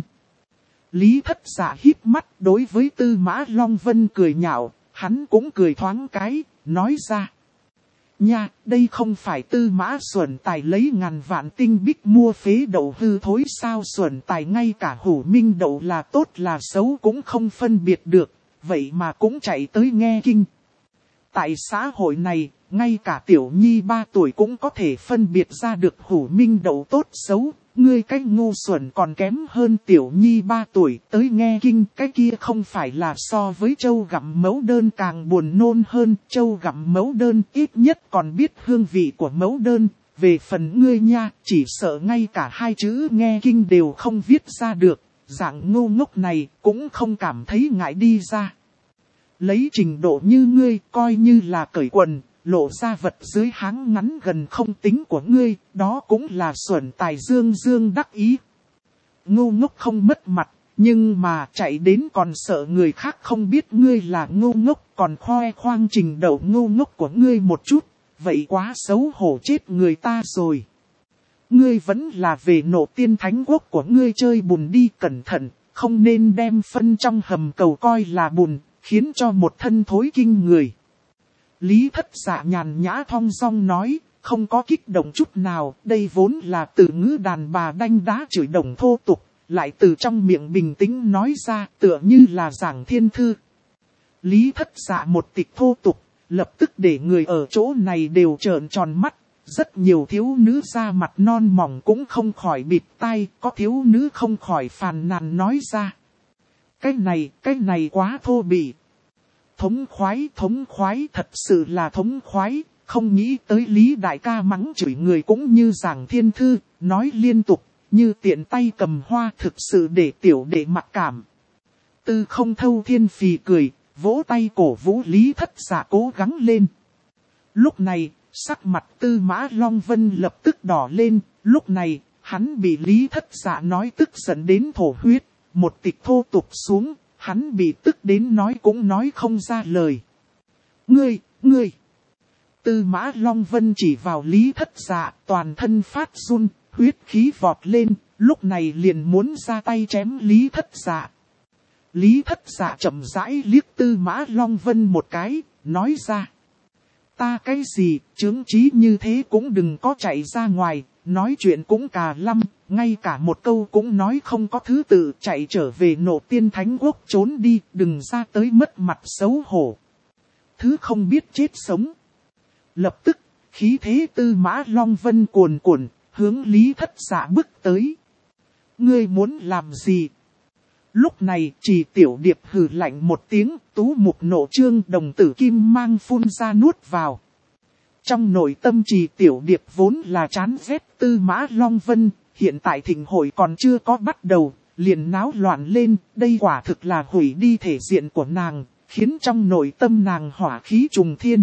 Lý Thất Dạ híp mắt đối với Tư Mã Long Vân cười nhạo, hắn cũng cười thoáng cái, nói ra. Nha, đây không phải Tư Mã Xuẩn Tài lấy ngàn vạn tinh bích mua phế đậu hư thối sao, Xuẩn Tài ngay cả Hủ Minh đậu là tốt là xấu cũng không phân biệt được, vậy mà cũng chạy tới nghe kinh. Tại xã hội này, ngay cả tiểu nhi 3 tuổi cũng có thể phân biệt ra được Hủ Minh đậu tốt xấu. Ngươi cái ngu xuẩn còn kém hơn tiểu nhi 3 tuổi tới nghe kinh, cái kia không phải là so với trâu gặm mẫu đơn càng buồn nôn hơn. Trâu gặm mẫu đơn ít nhất còn biết hương vị của mẫu đơn, về phần ngươi nha, chỉ sợ ngay cả hai chữ nghe kinh đều không viết ra được, dạng ngu ngốc này cũng không cảm thấy ngại đi ra. Lấy trình độ như ngươi coi như là cởi quần, lộ ra vật dưới háng ngắn gần không tính của ngươi, đó cũng là Xuẩn Tài dương dương đắc ý. Ngu ngốc không mất mặt, nhưng mà chạy đến còn sợ người khác không biết ngươi là ngu ngốc, còn khoe khoang trình độ ngu ngốc của ngươi một chút, vậy quá xấu hổ chết người ta rồi. Ngươi vẫn là về nộ tiên thánh quốc của ngươi chơi bùn đi, cẩn thận, không nên đem phân trong hầm cầu coi là bùn, khiến cho một thân thối kinh người. Lý Thất Dạ nhàn nhã thong dong nói, không có kích động chút nào, đây vốn là từ ngữ đàn bà đanh đá chửi đồng thô tục, lại từ trong miệng bình tĩnh nói ra tựa như là giảng thiên thư. Lý Thất Dạ một tịch thô tục, lập tức để người ở chỗ này đều trợn tròn mắt, rất nhiều thiếu nữ da mặt non mỏng cũng không khỏi bịt tai, có thiếu nữ không khỏi phàn nàn nói ra. Cái này quá thô bỉ. Thống khoái, thật sự là thống khoái, không nghĩ tới Lý đại ca mắng chửi người cũng như giảng thiên thư, nói liên tục, như tiện tay cầm hoa, thực sự để tiểu đệ mặc cảm. Tư Không Thâu Thiên phì cười, vỗ tay cổ vũ Lý Thất Dạ cố gắng lên. Lúc này, sắc mặt Tư Mã Long Vân lập tức đỏ lên, lúc này, hắn bị Lý Thất Dạ nói tức giận đến thổ huyết, một tịch thô tục xuống. Hắn bị tức đến nói cũng nói không ra lời. Ngươi! Tư Mã Long Vân chỉ vào Lý Thất Dạ, toàn thân phát run, huyết khí vọt lên, lúc này liền muốn ra tay chém Lý Thất Dạ. Lý Thất Dạ chậm rãi liếc Tư Mã Long Vân một cái, nói ra. Ta cái gì, chướng trí như thế cũng đừng có chạy ra ngoài, nói chuyện cũng cà lăm, ngay cả một câu cũng nói không có thứ tự, chạy trở về nộ tiên thánh quốc trốn đi, đừng ra tới mất mặt xấu hổ. Thứ không biết chết sống. Lập tức, khí thế Tư Mã Long Vân cuồn cuộn, hướng Lý Thất Dạ bước tới. Ngươi muốn làm gì? Lúc này, Chỉ Tiểu Điệp hừ lạnh một tiếng, tú mục nộ trương đồng tử kim mang phun ra nuốt vào. Trong nội tâm Chỉ Tiểu Điệp vốn là chán ghét Tư Mã Long Vân, hiện tại thịnh hội còn chưa có bắt đầu, liền náo loạn lên, đây quả thực là hủy đi thể diện của nàng, khiến trong nội tâm nàng hỏa khí trùng thiên.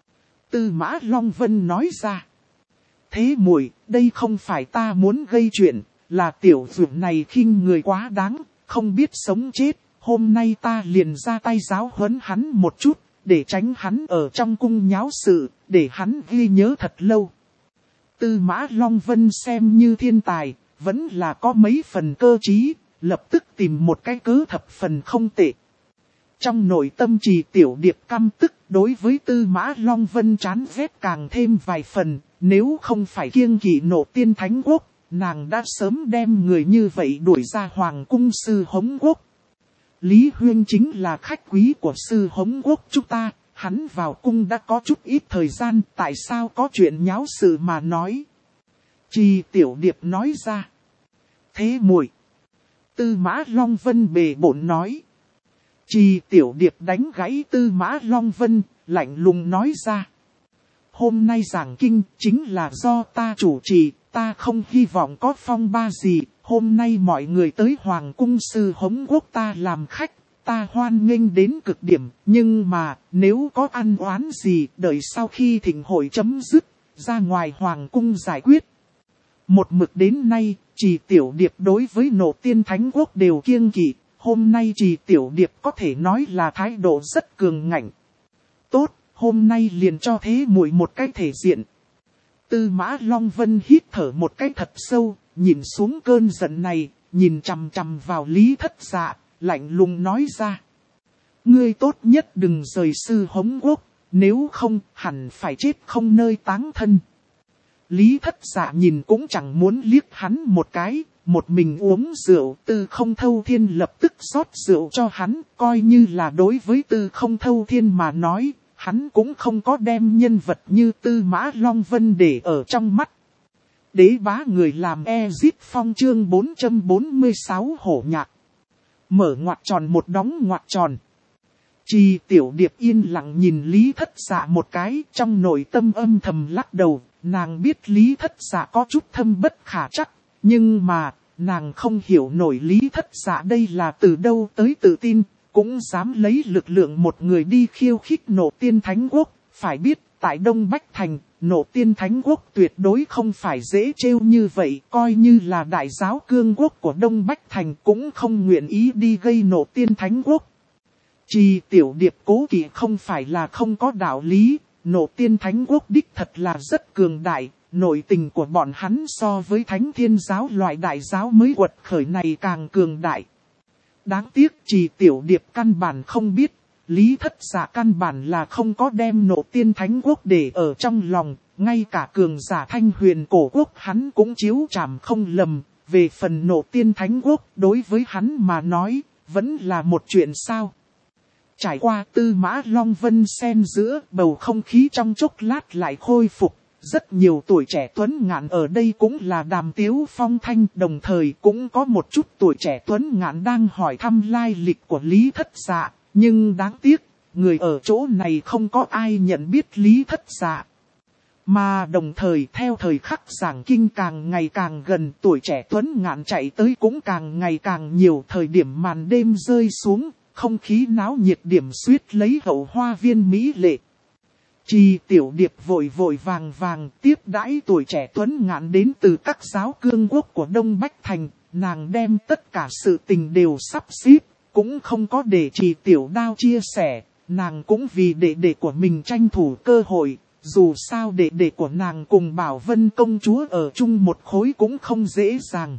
Tư Mã Long Vân nói ra. Thế muội, đây không phải ta muốn gây chuyện, là tiểu dược này khinh người quá đáng, không biết sống chết, hôm nay ta liền ra tay giáo huấn hắn một chút, để tránh hắn ở trong cung nháo sự, để hắn ghi nhớ thật lâu. Tư Mã Long Vân xem như thiên tài, vẫn là có mấy phần cơ trí, lập tức tìm một cái cớ thập phần không tệ. Trong nội tâm Chỉ Tiểu Điệp căm tức, đối với Tư Mã Long Vân chán ghét càng thêm vài phần, nếu không phải kiêng kỵ Nộ Tiên Thánh Quốc, nàng đã sớm đem người như vậy đuổi ra Hoàng cung Sư Hống Quốc. Lý Huyên chính là khách quý của Sư Hống Quốc chúng ta, hắn vào cung đã có chút ít thời gian, tại sao có chuyện nháo sự mà nói. Trì Tiểu Điệp nói ra. Thế muội. Tư Mã Long Vân bề bộn nói. Trì Tiểu Điệp đánh gãy Tư Mã Long Vân, lạnh lùng nói ra. Hôm nay giảng kinh chính là do ta chủ trì, ta không hy vọng có phong ba gì. Hôm nay mọi người tới Hoàng cung Sư Hống Quốc ta làm khách, ta hoan nghênh đến cực điểm. Nhưng mà nếu có ăn oán gì đợi sau khi thịnh hội chấm dứt, ra ngoài Hoàng cung giải quyết. Một mực đến nay, Trì Tiểu Điệp đối với Nộ Tiên Thánh Quốc đều kiêng kỵ. Hôm nay Trì Tiểu Điệp có thể nói là thái độ rất cường ngạnh. Tốt, hôm nay liền cho thế muội một cái thể diện. Tư Mã Long Vân hít thở một cái thật sâu, nhìn xuống cơn giận này, nhìn chằm chằm vào Lý Thất Dạ, lạnh lùng nói ra. Ngươi tốt nhất đừng rời Sư Hống Quốc, nếu không hẳn phải chết không nơi táng thân. Lý Thất Dạ nhìn cũng chẳng muốn liếc hắn một cái, một mình uống rượu. Tư Không Thâu Thiên lập tức rót rượu cho hắn, coi như là đối với Tư Không Thâu Thiên mà nói, hắn cũng không có đem nhân vật như Tư Mã Long Vân để ở trong mắt. Đế bá người làm Ezip Phong chương 446 hổ nhạc. Mở ngoặc tròn một đóng ngoặc tròn. Trì Tiểu Điệp yên lặng nhìn Lý Thất Dạ một cái, trong nội tâm âm thầm lắc đầu. Nàng biết Lý Thất Dạ có chút thâm bất khả trắc, nhưng mà nàng không hiểu nổi Lý Thất Dạ đây là từ đâu tới tự tin, cũng dám lấy lực lượng một người đi khiêu khích Nộ Tiên Thánh Quốc. Phải biết, tại Đông Bách Thành, Nộ Tiên Thánh Quốc tuyệt đối không phải dễ trêu như vậy, coi như là đại giáo cương quốc của Đông Bách Thành cũng không nguyện ý đi gây Nộ Tiên Thánh Quốc. Trì Tiểu Điệp cố kỵ không phải là không có đạo lý, Nộ Tiên Thánh Quốc đích thật là rất cường đại, nội tình của bọn hắn so với Thánh Thiên Giáo loại đại giáo mới quật khởi này càng cường đại. Đáng tiếc Trì Tiểu Điệp căn bản không biết, Lý Thất Dạ căn bản là không có đem Nộ Tiên Thánh Quốc để ở trong lòng, ngay cả cường giả Thanh Huyền Cổ Quốc hắn cũng chiếu chảm không lầm, về phần Nộ Tiên Thánh Quốc đối với hắn mà nói, vẫn là một chuyện sao. Trải qua Tư Mã Long Vân xen giữa, bầu không khí trong chốc lát lại khôi phục. Rất nhiều tuổi trẻ tuấn ngạn ở đây cũng là đàm tiếu phong thanh, đồng thời cũng có một chút tuổi trẻ tuấn ngạn đang hỏi thăm lai lịch của Lý Thất Dạ. Nhưng đáng tiếc, người ở chỗ này không có ai nhận biết Lý Thất Dạ. Mà đồng thời theo thời khắc giảng kinh càng ngày càng gần, tuổi trẻ tuấn ngạn chạy tới cũng càng ngày càng nhiều. Thời điểm màn đêm rơi xuống, không khí náo nhiệt điểm suýt lấy hậu hoa viên mỹ lệ. Trì Tiểu Điệp vội vội vàng vàng tiếp đãi tuổi trẻ tuấn ngạn đến từ các giáo cương quốc của Đông Bách Thành. Nàng đem tất cả sự tình đều sắp xếp, cũng không có để Trì Tiểu Đao chia sẻ. Nàng cũng vì đệ đệ của mình tranh thủ cơ hội. Dù sao đệ đệ của nàng cùng Bảo Vân công chúa ở chung một khối cũng không dễ dàng.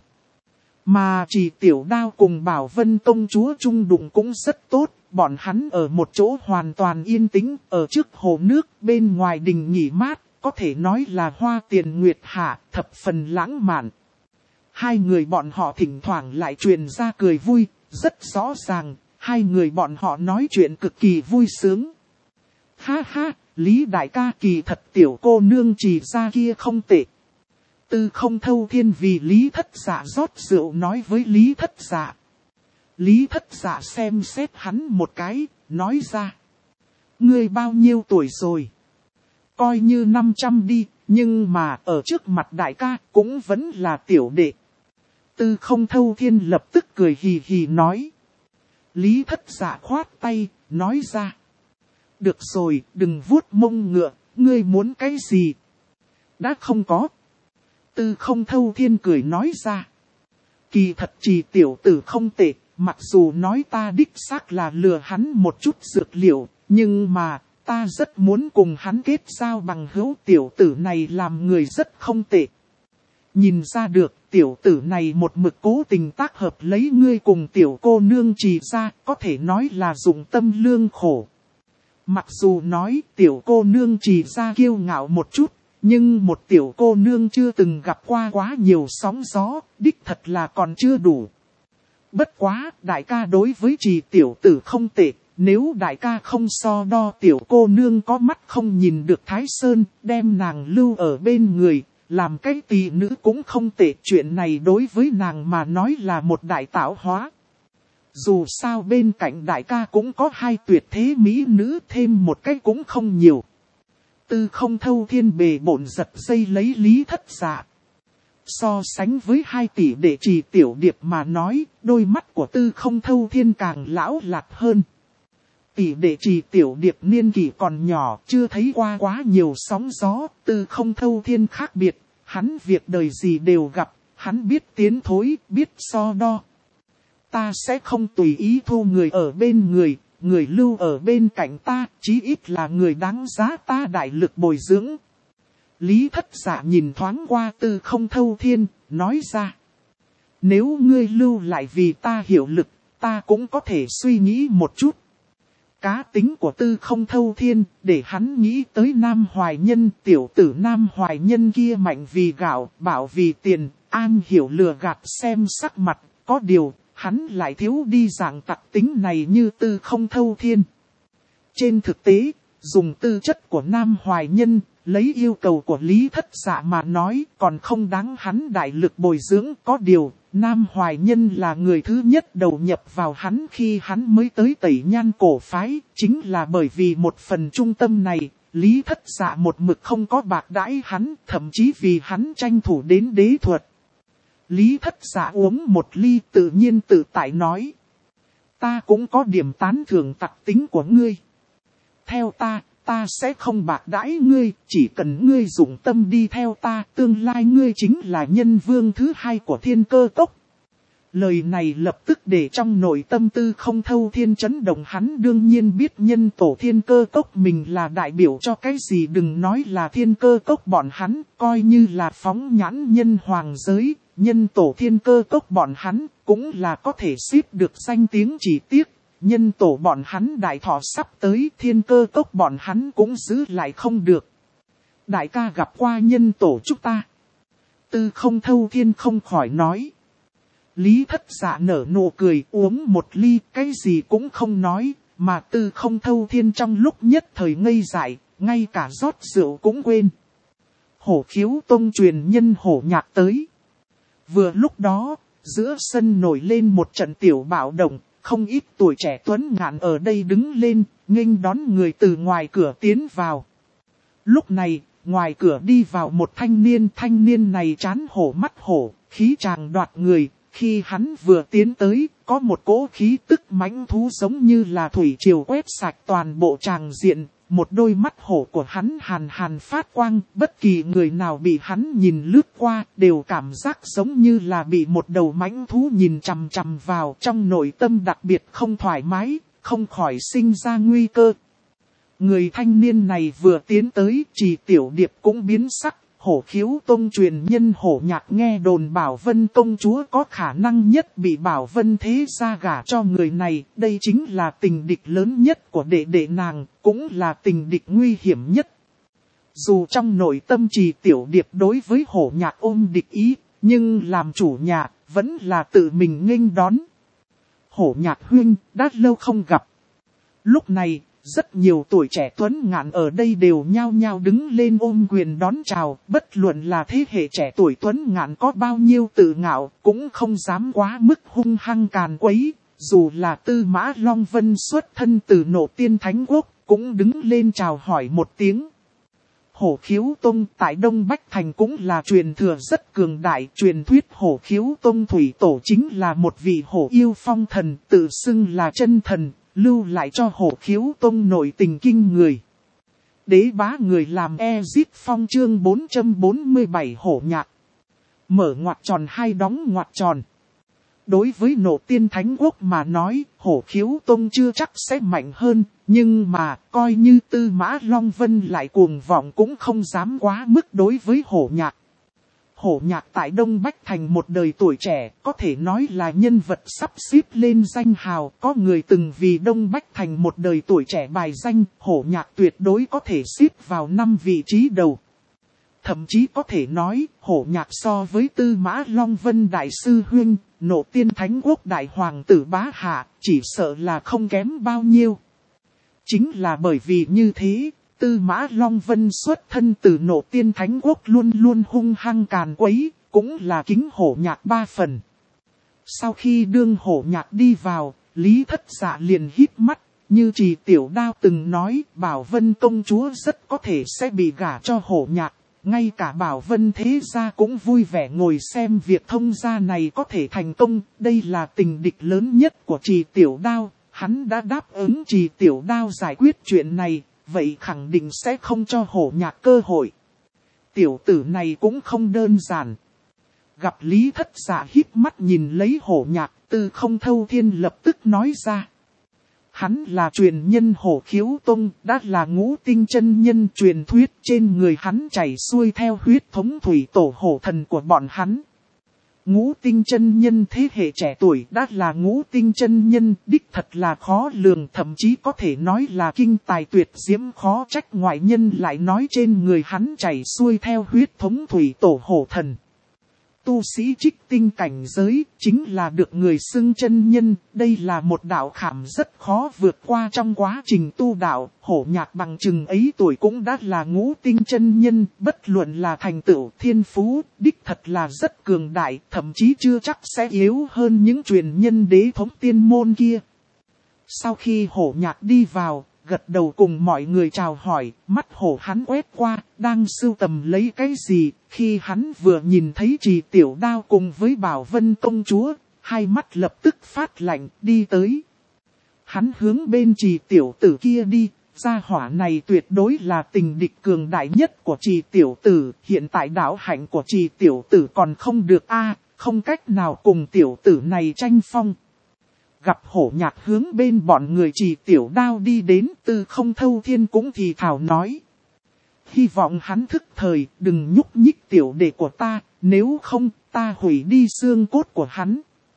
Mà Trì Tiểu Đao cùng Bảo Vân công chúa chung đụng cũng rất tốt. Bọn hắn ở một chỗ hoàn toàn yên tĩnh, ở trước hồ nước, bên ngoài đình nghỉ mát, có thể nói là hoa tiền nguyệt hạ, thập phần lãng mạn. Hai người bọn họ thỉnh thoảng lại truyền ra cười vui, rất rõ ràng, hai người bọn họ nói chuyện cực kỳ vui sướng. Ha ha, Lý đại ca kỳ thật tiểu cô nương Trì ra kia không tệ. Tư Không Thâu Thiên vì Lý Thất Dạ rót rượu nói với Lý Thất Dạ. Lý Thất Dạ xem xét hắn một cái, nói ra. Ngươi bao nhiêu tuổi rồi? Coi như 500 đi, nhưng mà ở trước mặt đại ca cũng vẫn là tiểu đệ. Tư Không Thâu Thiên lập tức cười hì hì nói. Lý Thất Dạ khoát tay, nói ra. Được rồi, đừng vuốt mông ngựa, ngươi muốn cái gì? Đã không có. Tư Không Thâu Thiên cười nói ra. Kỳ thật Trì tiểu tử không tệ, mặc dù nói ta đích xác là lừa hắn một chút dược liệu, nhưng mà ta rất muốn cùng hắn kết giao bằng hữu. Tiểu tử này làm người rất không tệ. Nhìn ra được tiểu tử này một mực cố tình tác hợp lấy ngươi cùng tiểu cô nương Trì ra, có thể nói là dụng tâm lương khổ. Mặc dù nói tiểu cô nương chỉ ra kiêu ngạo một chút, nhưng một tiểu cô nương chưa từng gặp qua quá nhiều sóng gió, đích thật là còn chưa đủ. Bất quá, đại ca đối với trì tiểu tử không tệ, nếu đại ca không so đo tiểu cô nương có mắt không nhìn được Thái Sơn, đem nàng lưu ở bên người, làm cái tỳ nữ cũng không tệ. Chuyện này đối với nàng mà nói là một đại tạo hóa. Dù sao bên cạnh đại ca cũng có hai tuyệt thế mỹ nữ, thêm một cái cũng không nhiều. Tư Không Thâu Thiên bề bộn giật dây lấy Lý Thất Dạ. So sánh với hai tỷ đệ trì tiểu điệp mà nói, đôi mắt của Tư Không Thâu Thiên càng lão lạt hơn. Tỷ đệ trì tiểu điệp niên kỷ còn nhỏ, chưa thấy qua quá nhiều sóng gió. Tư Không Thâu Thiên khác biệt, hắn việc đời gì đều gặp, hắn biết tiến thối, biết so đo. Ta sẽ không tùy ý thu người ở bên người, người lưu ở bên cạnh ta, chí ít là người đáng giá ta đại lực bồi dưỡng. Lý Thất Dạ nhìn thoáng qua Tư Không Thâu Thiên, nói ra. Nếu ngươi lưu lại vì ta hiệu lực, ta cũng có thể suy nghĩ một chút. Cá tính của Tư Không Thâu Thiên, để hắn nghĩ tới Nam Hoài Nhân, tiểu tử Nam Hoài Nhân kia mạnh vì gạo, bảo vì tiền, an hiểu lừa gạt xem sắc mặt, có điều, hắn lại thiếu đi dạng tặc tính này như Tư Không Thâu Thiên. Trên thực tế, dùng tư chất của Nam Hoài Nhân, lấy yêu cầu của Lý Thất Dạ mà nói còn không đáng hắn đại lực bồi dưỡng. Có điều, Nam Hoài Nhân là người thứ nhất đầu nhập vào hắn khi hắn mới tới Tẩy Nhan cổ phái. Chính là bởi vì một phần trung tâm này, Lý Thất Dạ một mực không có bạc đãi hắn, thậm chí vì hắn tranh thủ đến đế thuật. Lý Thất Dạ uống một ly tự nhiên tự tại nói. Ta cũng có điểm tán thưởng tặc tính của ngươi. Theo ta sẽ không bạc đãi ngươi, chỉ cần ngươi dụng tâm đi theo ta, tương lai ngươi chính là nhân vương thứ hai của Thiên Cơ Cốc. Lời này lập tức để trong nội tâm Tư Không Thâu Thiên chấn động. Hắn đương nhiên biết nhân tổ Thiên Cơ Cốc mình là đại biểu cho cái gì, đừng nói là Thiên Cơ Cốc bọn hắn, coi như là phóng nhãn nhân hoàng giới, nhân tổ Thiên Cơ Cốc bọn hắn cũng là có thể xếp được danh tiếng. Chỉ tiếc, nhân tổ bọn hắn đại thọ sắp tới, Thiên Cơ Cốc bọn hắn cũng giữ lại không được. Đại ca gặp qua nhân tổ chúng ta. Tư Không Thâu Thiên không khỏi nói. Lý Thất Dạ nở nụ cười, uống một ly, cái gì cũng không nói, mà Tư Không Thâu Thiên trong lúc nhất thời ngây dại, ngay cả rót rượu cũng quên. Hổ Khiếu Tông truyền nhân Hổ Nhạc tới. Vừa lúc đó, giữa sân nổi lên một trận tiểu bạo động, không ít tuổi trẻ tuấn ngạn ở đây đứng lên, nghênh đón người từ ngoài cửa tiến vào. Lúc này, ngoài cửa đi vào một thanh niên này trán hổ mắt hổ, khí tràng đoạt người. Khi hắn vừa tiến tới, có một cỗ khí tức mãnh thú giống như là thủy triều quét sạch toàn bộ tràng diện. Một đôi mắt hổ của hắn hàn hàn phát quang, bất kỳ người nào bị hắn nhìn lướt qua đều cảm giác giống như là bị một đầu mãnh thú nhìn chằm chằm vào, trong nội tâm đặc biệt không thoải mái, không khỏi sinh ra nguy cơ. Người thanh niên này vừa tiến tới, Trì Tiểu Điệp cũng biến sắc. Hổ Khiếu Tông truyền nhân Hổ Nhạc nghe đồn Bảo Vân công chúa có khả năng nhất bị Bảo Vân thế gia gả cho người này. Đây chính là tình địch lớn nhất của đệ đệ nàng, cũng là tình địch nguy hiểm nhất. Dù trong nội tâm Trì Tiểu Điệp đối với Hổ Nhạc ôm địch ý, nhưng làm chủ nhà, vẫn là tự mình nghênh đón. Hổ Nhạc huynh, đã lâu không gặp. Lúc này, rất nhiều tuổi trẻ tuấn ngạn ở đây đều nhao nhao đứng lên ôm quyền đón chào, bất luận là thế hệ trẻ tuổi tuấn ngạn có bao nhiêu tự ngạo, cũng không dám quá mức hung hăng càn quấy, dù là Tư Mã Long Vân xuất thân từ Nộ Tiên Thánh Quốc, cũng đứng lên chào hỏi một tiếng. Hổ Khiếu Tông tại Đông Bách Thành cũng là truyền thừa rất cường đại, truyền thuyết Hổ Khiếu Tông thủy tổ chính là một vị hổ yêu phong thần, tự xưng là chân thần. Lưu lại cho Hổ Khiếu Tông nổi tình kinh người. Đế bá người làm Ezit Phong chương 447 Hổ Nhạc. Mở ngoặc tròn hai đóng ngoặc tròn. Đối với Nộ Tiên Thánh Quốc mà nói, Hổ Khiếu Tông chưa chắc sẽ mạnh hơn, nhưng mà coi như Tư Mã Long Vân lại cuồng vọng cũng không dám quá mức đối với Hổ Nhạc. Hổ Nhạc tại Đông Bách Thành một đời tuổi trẻ, có thể nói là nhân vật sắp xếp lên danh hào. Có người từng vì Đông Bách Thành một đời tuổi trẻ bài danh, Hổ Nhạc tuyệt đối có thể xếp vào 5 vị trí đầu. Thậm chí có thể nói, Hổ Nhạc so với Tư Mã Long Vân Đại Sư Huynh, Nộ Tiên Thánh Quốc Đại Hoàng tử Bá Hạ, chỉ sợ là không kém bao nhiêu. Chính là bởi vì như thế, Tư Mã Long Vân xuất thân từ Nộ Tiên Thánh Quốc luôn luôn hung hăng càn quấy, cũng là kính Hổ Nhạc 3 phần. Sau khi đương Hổ Nhạc đi vào, Lý Thất Dạ liền híp mắt, như Trì Tiểu Đao từng nói, Bảo Vân công chúa rất có thể sẽ bị gả cho Hổ Nhạc. Ngay cả Bảo Vân thế gia cũng vui vẻ ngồi xem việc thông gia này có thể thành công. Đây là tình địch lớn nhất của Trì Tiểu Đao. Hắn đã đáp ứng Trì Tiểu Đao giải quyết chuyện này, vậy khẳng định sẽ không cho Hổ Nhạc cơ hội. Tiểu tử này cũng không đơn giản. Gặp Lý Thất Dạ híp mắt nhìn lấy Hổ Nhạc, Tư Không Thâu Thiên lập tức nói ra. Hắn là truyền nhân Hổ Khiếu Tông, đã là ngũ tinh chân nhân truyền thuyết, trên người hắn chảy xuôi theo huyết thống thủy tổ hổ thần của bọn hắn. Ngũ tinh chân nhân thế hệ trẻ tuổi đã là ngũ tinh chân nhân, đích thật là khó lường, thậm chí có thể nói là kinh tài tuyệt diễm, khó trách ngoại nhân lại nói trên người hắn chảy xuôi theo huyết thống thủy tổ hổ thần. Tu sĩ trích tinh cảnh giới, chính là được người xưng chân nhân, đây là một đạo khảm rất khó vượt qua trong quá trình tu đạo. Hổ Nhạc bằng chừng ấy tuổi cũng đã là ngũ tinh chân nhân, bất luận là thành tựu thiên phú, đích thật là rất cường đại, thậm chí chưa chắc sẽ yếu hơn những truyền nhân đế thống tiên môn kia. Sau khi Hổ Nhạc đi vào, gật đầu cùng mọi người chào hỏi, mắt hổ hắn quét qua, đang sưu tầm lấy cái gì, khi hắn vừa nhìn thấy Trì Tiểu Đao cùng với Bảo Vân công chúa, hai mắt lập tức phát lạnh, đi tới. Hắn hướng bên Trì Tiểu Tử kia đi, gia hỏa này tuyệt đối là tình địch cường đại nhất của Trì Tiểu Tử, hiện tại đạo hạnh của Trì Tiểu Tử còn không được không cách nào cùng Tiểu Tử này tranh phong. Gặp Hổ Nhạc hướng bên bọn người Trì Tiểu Đao đi đến, Tư Không Thâu Thiên cũng thì thào nói. Hy vọng hắn thức thời, đừng nhúc nhích tiểu đệ của ta, nếu không ta hủy đi xương cốt của hắn.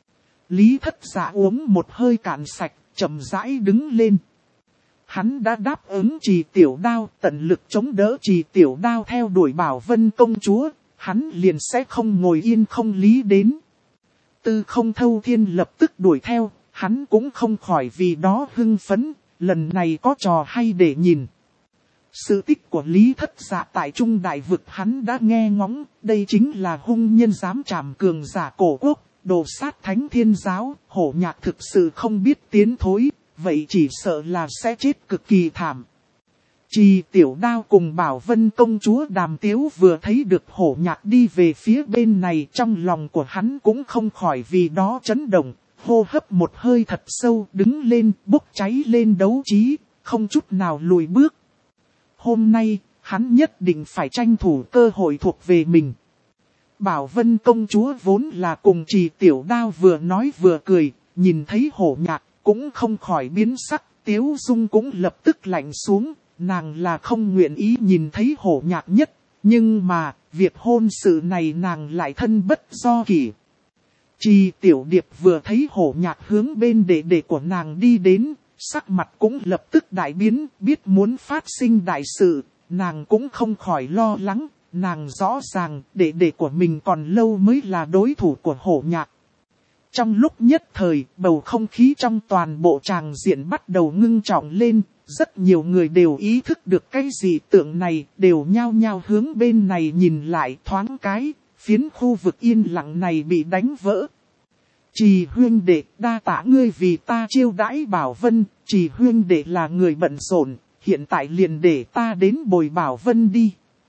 Lý Thất Dạ uống một hơi cạn sạch, chậm rãi đứng lên. Hắn đã đáp ứng Trì Tiểu Đao, tận lực chống đỡ Trì Tiểu Đao theo đuổi Bảo Vân công chúa, hắn liền sẽ không ngồi yên không lý đến. Tư Không Thâu Thiên lập tức đuổi theo. Hắn cũng không khỏi vì đó hưng phấn, lần này có trò hay để nhìn. Sự tích của Lý Thất Dạ tại Trung Đại Vực hắn đã nghe ngóng, đây chính là hung nhân dám trảm cường giả cổ quốc, đồ sát thánh thiên giáo, Hổ Nhạc thực sự không biết tiến thối, vậy chỉ sợ là sẽ chết cực kỳ thảm. Trì Tiểu Đao cùng Bảo Vân công chúa Đàm Tiếu vừa thấy được Hổ Nhạc đi về phía bên này, trong lòng của hắn cũng không khỏi vì đó chấn động. Hô hấp một hơi thật sâu, đứng lên, bốc cháy lên đấu trí, không chút nào lùi bước. Hôm nay, hắn nhất định phải tranh thủ cơ hội thuộc về mình. Bảo Vân công chúa vốn là cùng Trì Tiểu Đao vừa nói vừa cười, nhìn thấy Hổ Nhạc, cũng không khỏi biến sắc, Tiếu Dung cũng lập tức lạnh xuống, nàng là không nguyện ý nhìn thấy Hổ Nhạc nhất, nhưng mà, việc hôn sự này nàng lại thân bất do kỷ. Trì Tiểu Điệp vừa thấy Hổ Nhạc hướng bên đệ đệ của nàng đi đến, sắc mặt cũng lập tức đại biến, biết muốn phát sinh đại sự, nàng cũng không khỏi lo lắng, nàng rõ ràng đệ đệ của mình còn lâu mới là đối thủ của Hổ Nhạc. Trong lúc nhất thời, bầu không khí trong toàn bộ tràng diện bắt đầu ngưng trọng lên, rất nhiều người đều ý thức được cái dị tượng này, đều nhao nhao hướng bên này nhìn lại thoáng cái. Phiến khu vực yên lặng này bị đánh vỡ. Trì huynh đệ, đa tạ ngươi vì ta chiêu đãi Bảo Vân. Trì huynh đệ là người bận rộn, hiện tại liền để ta đến bồi Bảo Vân đi.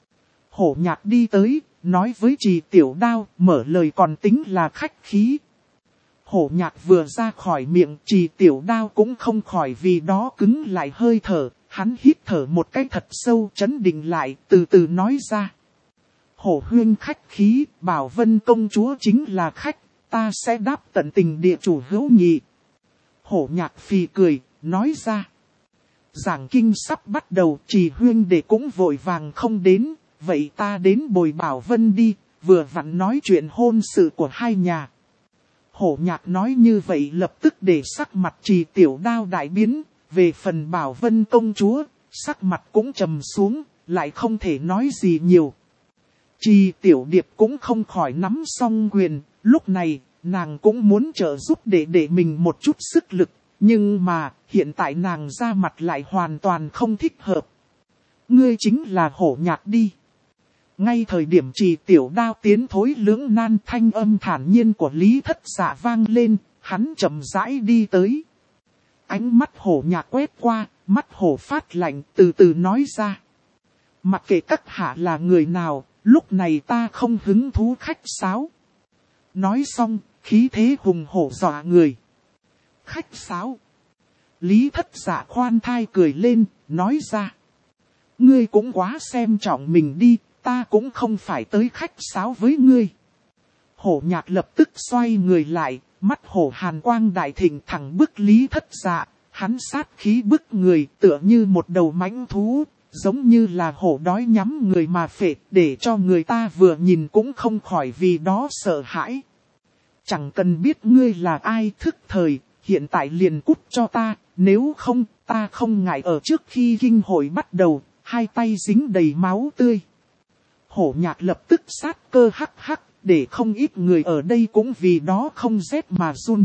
Hổ Nhạc đi tới, nói với Trì Tiểu Đao, mở lời còn tính là khách khí. Hổ Nhạc vừa ra khỏi miệng, Trì Tiểu Đao cũng không khỏi vì đó cứng lại hơi thở. Hắn hít thở một cái thật sâu, trấn định lại, từ từ nói ra. Hổ huynh khách khí, Bảo Vân công chúa chính là khách, ta sẽ đáp tận tình địa chủ hữu nghị. Hổ Nhạc phì cười, nói ra. Giảng kinh sắp bắt đầu, Trì huynh đệ cũng vội vàng không đến, vậy ta đến bồi Bảo Vân đi, vừa vặn nói chuyện hôn sự của hai nhà. Hổ Nhạc nói như vậy lập tức để sắc mặt Trì Tiểu Đao đại biến, về phần Bảo Vân công chúa, sắc mặt cũng trầm xuống, lại không thể nói gì nhiều. Trì Tiểu Điệp cũng không khỏi nắm song quyền, lúc này, nàng cũng muốn trợ giúp để mình một chút sức lực, nhưng mà, hiện tại nàng ra mặt lại hoàn toàn không thích hợp. Ngươi chính là Hổ Nhạc đi. Ngay thời điểm Trì Tiểu Đao tiến thối lưỡng nan, thanh âm thản nhiên của Lý Thất Dạ vang lên, hắn chậm rãi đi tới. Ánh mắt Hổ Nhạc quét qua, mắt hổ phát lạnh, từ từ nói ra. Mặc kệ các hạ là người nào, lúc này ta không hứng thú khách sáo. Nói xong, khí thế hùng hổ dọa người. Khách sáo. Lý Thất Dạ khoan thai cười lên, nói ra. Ngươi cũng quá xem trọng mình đi, ta cũng không phải tới khách sáo với ngươi. Hổ Nhạc lập tức xoay người lại, mắt hổ hàn quang đại thịnh thẳng bức Lý Thất Dạ, hắn sát khí bức người tựa như một đầu mãnh thú, giống như là hổ đói nhắm người mà phệ, để cho người ta vừa nhìn cũng không khỏi vì đó sợ hãi. Chẳng cần biết ngươi là ai, thức thời, hiện tại liền cút cho ta, nếu không, ta không ngại ở trước khi kinh hội bắt đầu, hai tay dính đầy máu tươi. Hổ Nhạc lập tức sát cơ hắc hắc, để không ít người ở đây cũng vì đó không rét mà run.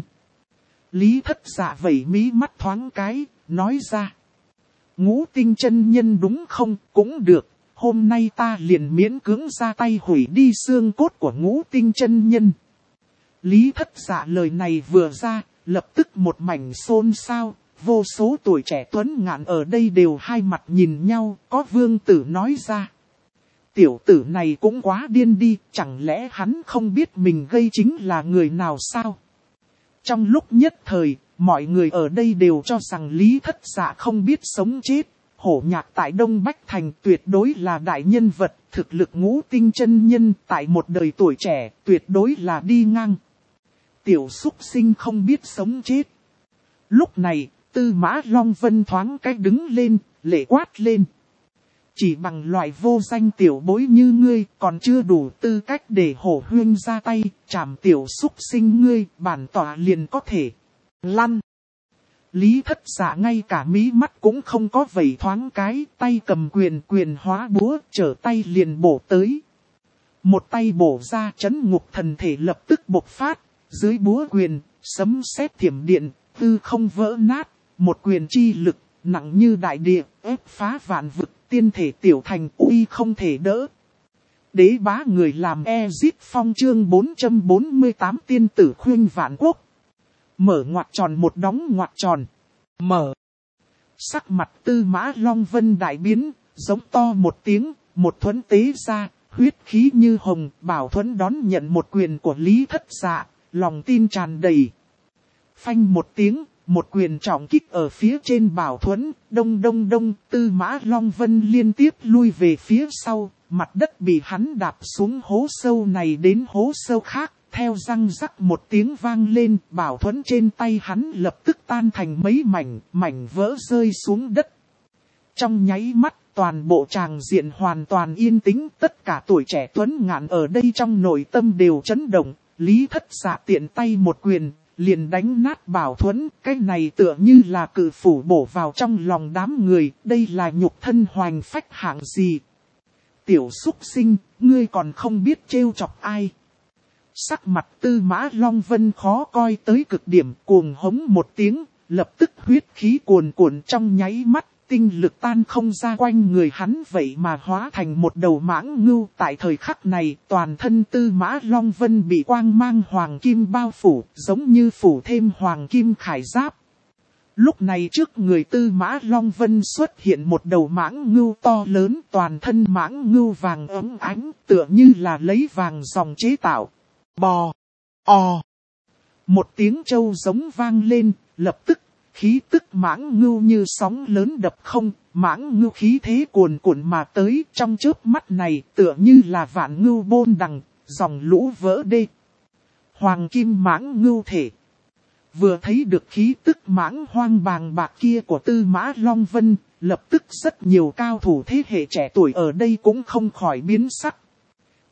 Lý Thất Dạ vẩy mí mắt thoáng cái, nói ra. Ngũ Tinh chân nhân đúng không, cũng được, hôm nay ta liền miễn cưỡng ra tay hủy đi xương cốt của Ngũ Tinh chân nhân. Lý Thất Dạ lời này vừa ra, lập tức một mảnh xôn xao, vô số tuổi trẻ tuấn ngạn ở đây đều hai mặt nhìn nhau, có vương tử nói ra. Tiểu tử này cũng quá điên đi, chẳng lẽ hắn không biết mình gây chính là người nào sao? Trong lúc nhất thời, mọi người ở đây đều cho rằng Lý Thất Dạ không biết sống chết. Hổ Nhạc tại Đông Bách Thành tuyệt đối là đại nhân vật, thực lực Ngũ Tinh chân nhân tại một đời tuổi trẻ, tuyệt đối là đi ngang. Tiểu súc sinh không biết sống chết. Lúc này, Tư Mã Long Vân thoáng cách đứng lên, lệ quát lên. Chỉ bằng loại vô danh tiểu bối như ngươi còn chưa đủ tư cách để hổ huyên ra tay, trảm tiểu súc sinh ngươi, bản tỏa liền có thể lăn. Lý Thất Dạ ngay cả mí mắt cũng không có vẩy thoáng cái, tay cầm quyền hóa búa, trở tay liền bổ tới. Một tay bổ ra, chấn ngục thần thể lập tức bộc phát, dưới búa quyền, sấm sét thiểm điện, tư không vỡ nát, một quyền chi lực, nặng như đại địa, ép phá vạn vực. Tiên thể tiểu thành uy không thể đỡ. Đế bá người làm Ezit Phong chương 448 tiên tử khuyên vạn quốc. Mở ngoặc tròn một đóng ngoặc tròn. Mở. Sắc mặt Tư Mã Long Vân đại biến, giống to một tiếng, một thuẫn tế ra, huyết khí như hồng, bảo thuẫn đón nhận một quyền của Lý Thất Dạ, lòng tin tràn đầy. Phanh một tiếng. Một quyền trọng kích ở phía trên bảo thuẫn, đông đông đông, Tư Mã Long Vân liên tiếp lui về phía sau, mặt đất bị hắn đạp xuống hố sâu này đến hố sâu khác, theo răng rắc một tiếng vang lên, bảo thuẫn trên tay hắn lập tức tan thành mấy mảnh vỡ rơi xuống đất. Trong nháy mắt, toàn bộ tràng diện hoàn toàn yên tĩnh, tất cả tuổi trẻ tuấn ngạn ở đây trong nội tâm đều chấn động, Lý Thất Dạ tiện tay một quyền. Liền đánh nát bảo thuẫn, cái này tựa như là cự phủ bổ vào trong lòng đám người, đây là nhục thân hoành phách hạng gì. Tiểu súc sinh, ngươi còn không biết trêu chọc ai. Sắc mặt Tư Mã Long Vân khó coi tới cực điểm, cuồng hống một tiếng, lập tức huyết khí cuồn cuộn trong nháy mắt, tinh lực tan không ra quanh người hắn vậy mà hóa thành một đầu mãng ngưu. Tại thời khắc này, toàn thân Tư Mã Long Vân bị quang mang hoàng kim bao phủ, giống như phủ thêm hoàng kim khải giáp. Lúc này trước người Tư Mã Long Vân xuất hiện một đầu mãng ngưu to lớn, toàn thân mãng ngưu vàng óng ánh, tựa như là lấy vàng dòng chế tạo. Bò, o. Một tiếng trâu giống vang lên, lập tức. Khí tức mãng ngưu như sóng lớn đập không, mãng ngưu khí thế cuồn cuộn mà tới trong chớp mắt này tựa như là vạn ngưu bôn đằng, dòng lũ vỡ đê. Hoàng kim mãng ngưu thể. Vừa thấy được khí tức mãng hoang bàng bạc kia của Tư Mã Long Vân, lập tức rất nhiều cao thủ thế hệ trẻ tuổi ở đây cũng không khỏi biến sắc.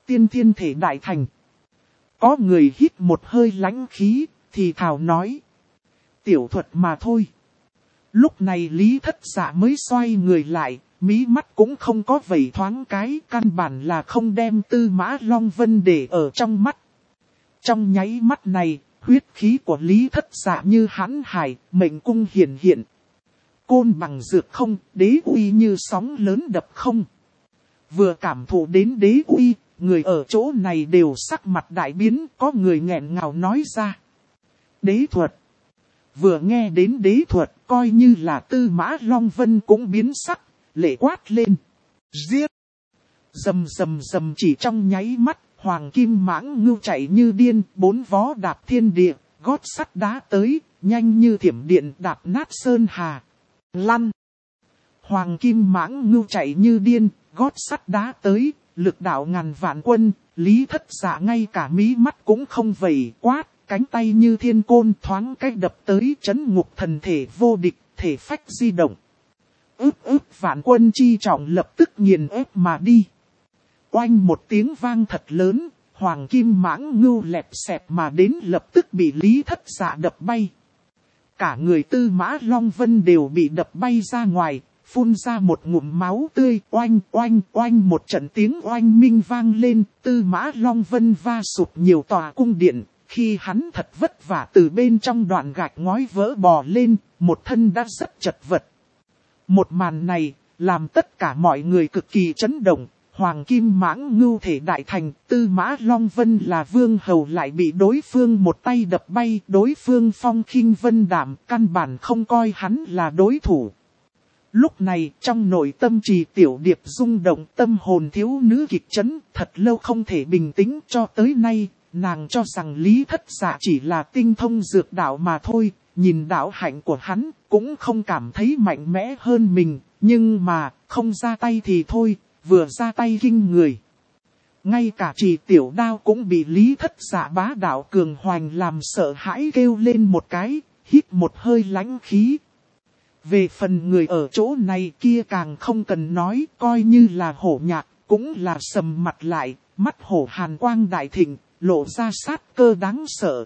tiên thiên thể đại thành. Có người hít một hơi lãnh khí, thì thào nói. Tiểu thuật mà thôi. Lúc này Lý Thất Dạ mới xoay người lại, mí mắt cũng không có vẩy thoáng cái, căn bản là không đem Tư Mã Long Vân để ở trong mắt. Trong nháy mắt này, huyết khí của Lý Thất Dạ như hãn hải, mệnh cung hiển hiện. Côn bằng dược không, đế uy như sóng lớn đập không. Vừa cảm thụ đến đế uy, người ở chỗ này đều sắc mặt đại biến, có người nghẹn ngào nói ra. Đế thuật. Vừa nghe đến đế thuật, coi như là Tư Mã Long Vân cũng biến sắc, lệ quát lên. Giết! Rầm rầm rầm, chỉ trong nháy mắt, Hoàng Kim Mãng Ngưu chạy như điên, 4 vó đạp thiên địa, gót sắt đá tới, nhanh như thiểm điện đạp nát sơn hà. Lăn! Hoàng Kim Mãng Ngưu chạy như điên, gót sắt đá tới, lực đạo ngàn vạn quân, Lý Thất Dạ ngay cả mí mắt cũng không vẩy, quát, cánh tay như thiên côn thoáng cách đập tới, trấn ngục thần thể vô địch, thể phách di động. Vạn quân chi trọng lập tức nghiền ép mà đi. Oanh một tiếng vang thật lớn, Hoàng Kim Mãng Ngưu lẹp xẹp mà đến lập tức bị Lý Thất Dạ đập bay. Cả người Tư Mã Long Vân đều bị đập bay ra ngoài, phun ra một ngụm máu tươi, oanh oanh oanh, một trận tiếng oanh minh vang lên, Tư Mã Long Vân va sụp nhiều tòa cung điện, khi hắn thật vất vả từ bên trong đoạn gạch ngói vỡ bò lên, một thân đã rất chật vật. Một màn này, làm tất cả mọi người cực kỳ chấn động. Hoàng Kim Mãng Ngưu thể đại thành, Tư Mã Long Vân là vương hầu lại bị đối phương một tay đập bay, đối phương phong khinh vân đạm, căn bản không coi hắn là đối thủ. Lúc này, trong nội tâm Trì Tiểu Điệp rung động, tâm hồn thiếu nữ kịch chấn, thật lâu không thể bình tĩnh. Cho tới nay, nàng cho rằng Lý Thất Dạ chỉ là tinh thông dược đạo mà thôi, nhìn đạo hạnh của hắn, cũng không cảm thấy mạnh mẽ hơn mình, nhưng mà, không ra tay thì thôi. Vừa ra tay kinh người. Ngay cả Trì Tiểu Đao cũng bị Lý Thất Dạ bá đạo cường hoành làm sợ hãi, kêu lên một cái, hít một hơi lãnh khí. Về phần người ở chỗ này kia càng không cần nói, coi như là Hổ Nhạc, cũng là sầm mặt lại, mắt hổ hàn quang đại thịnh, lộ ra sát cơ đáng sợ.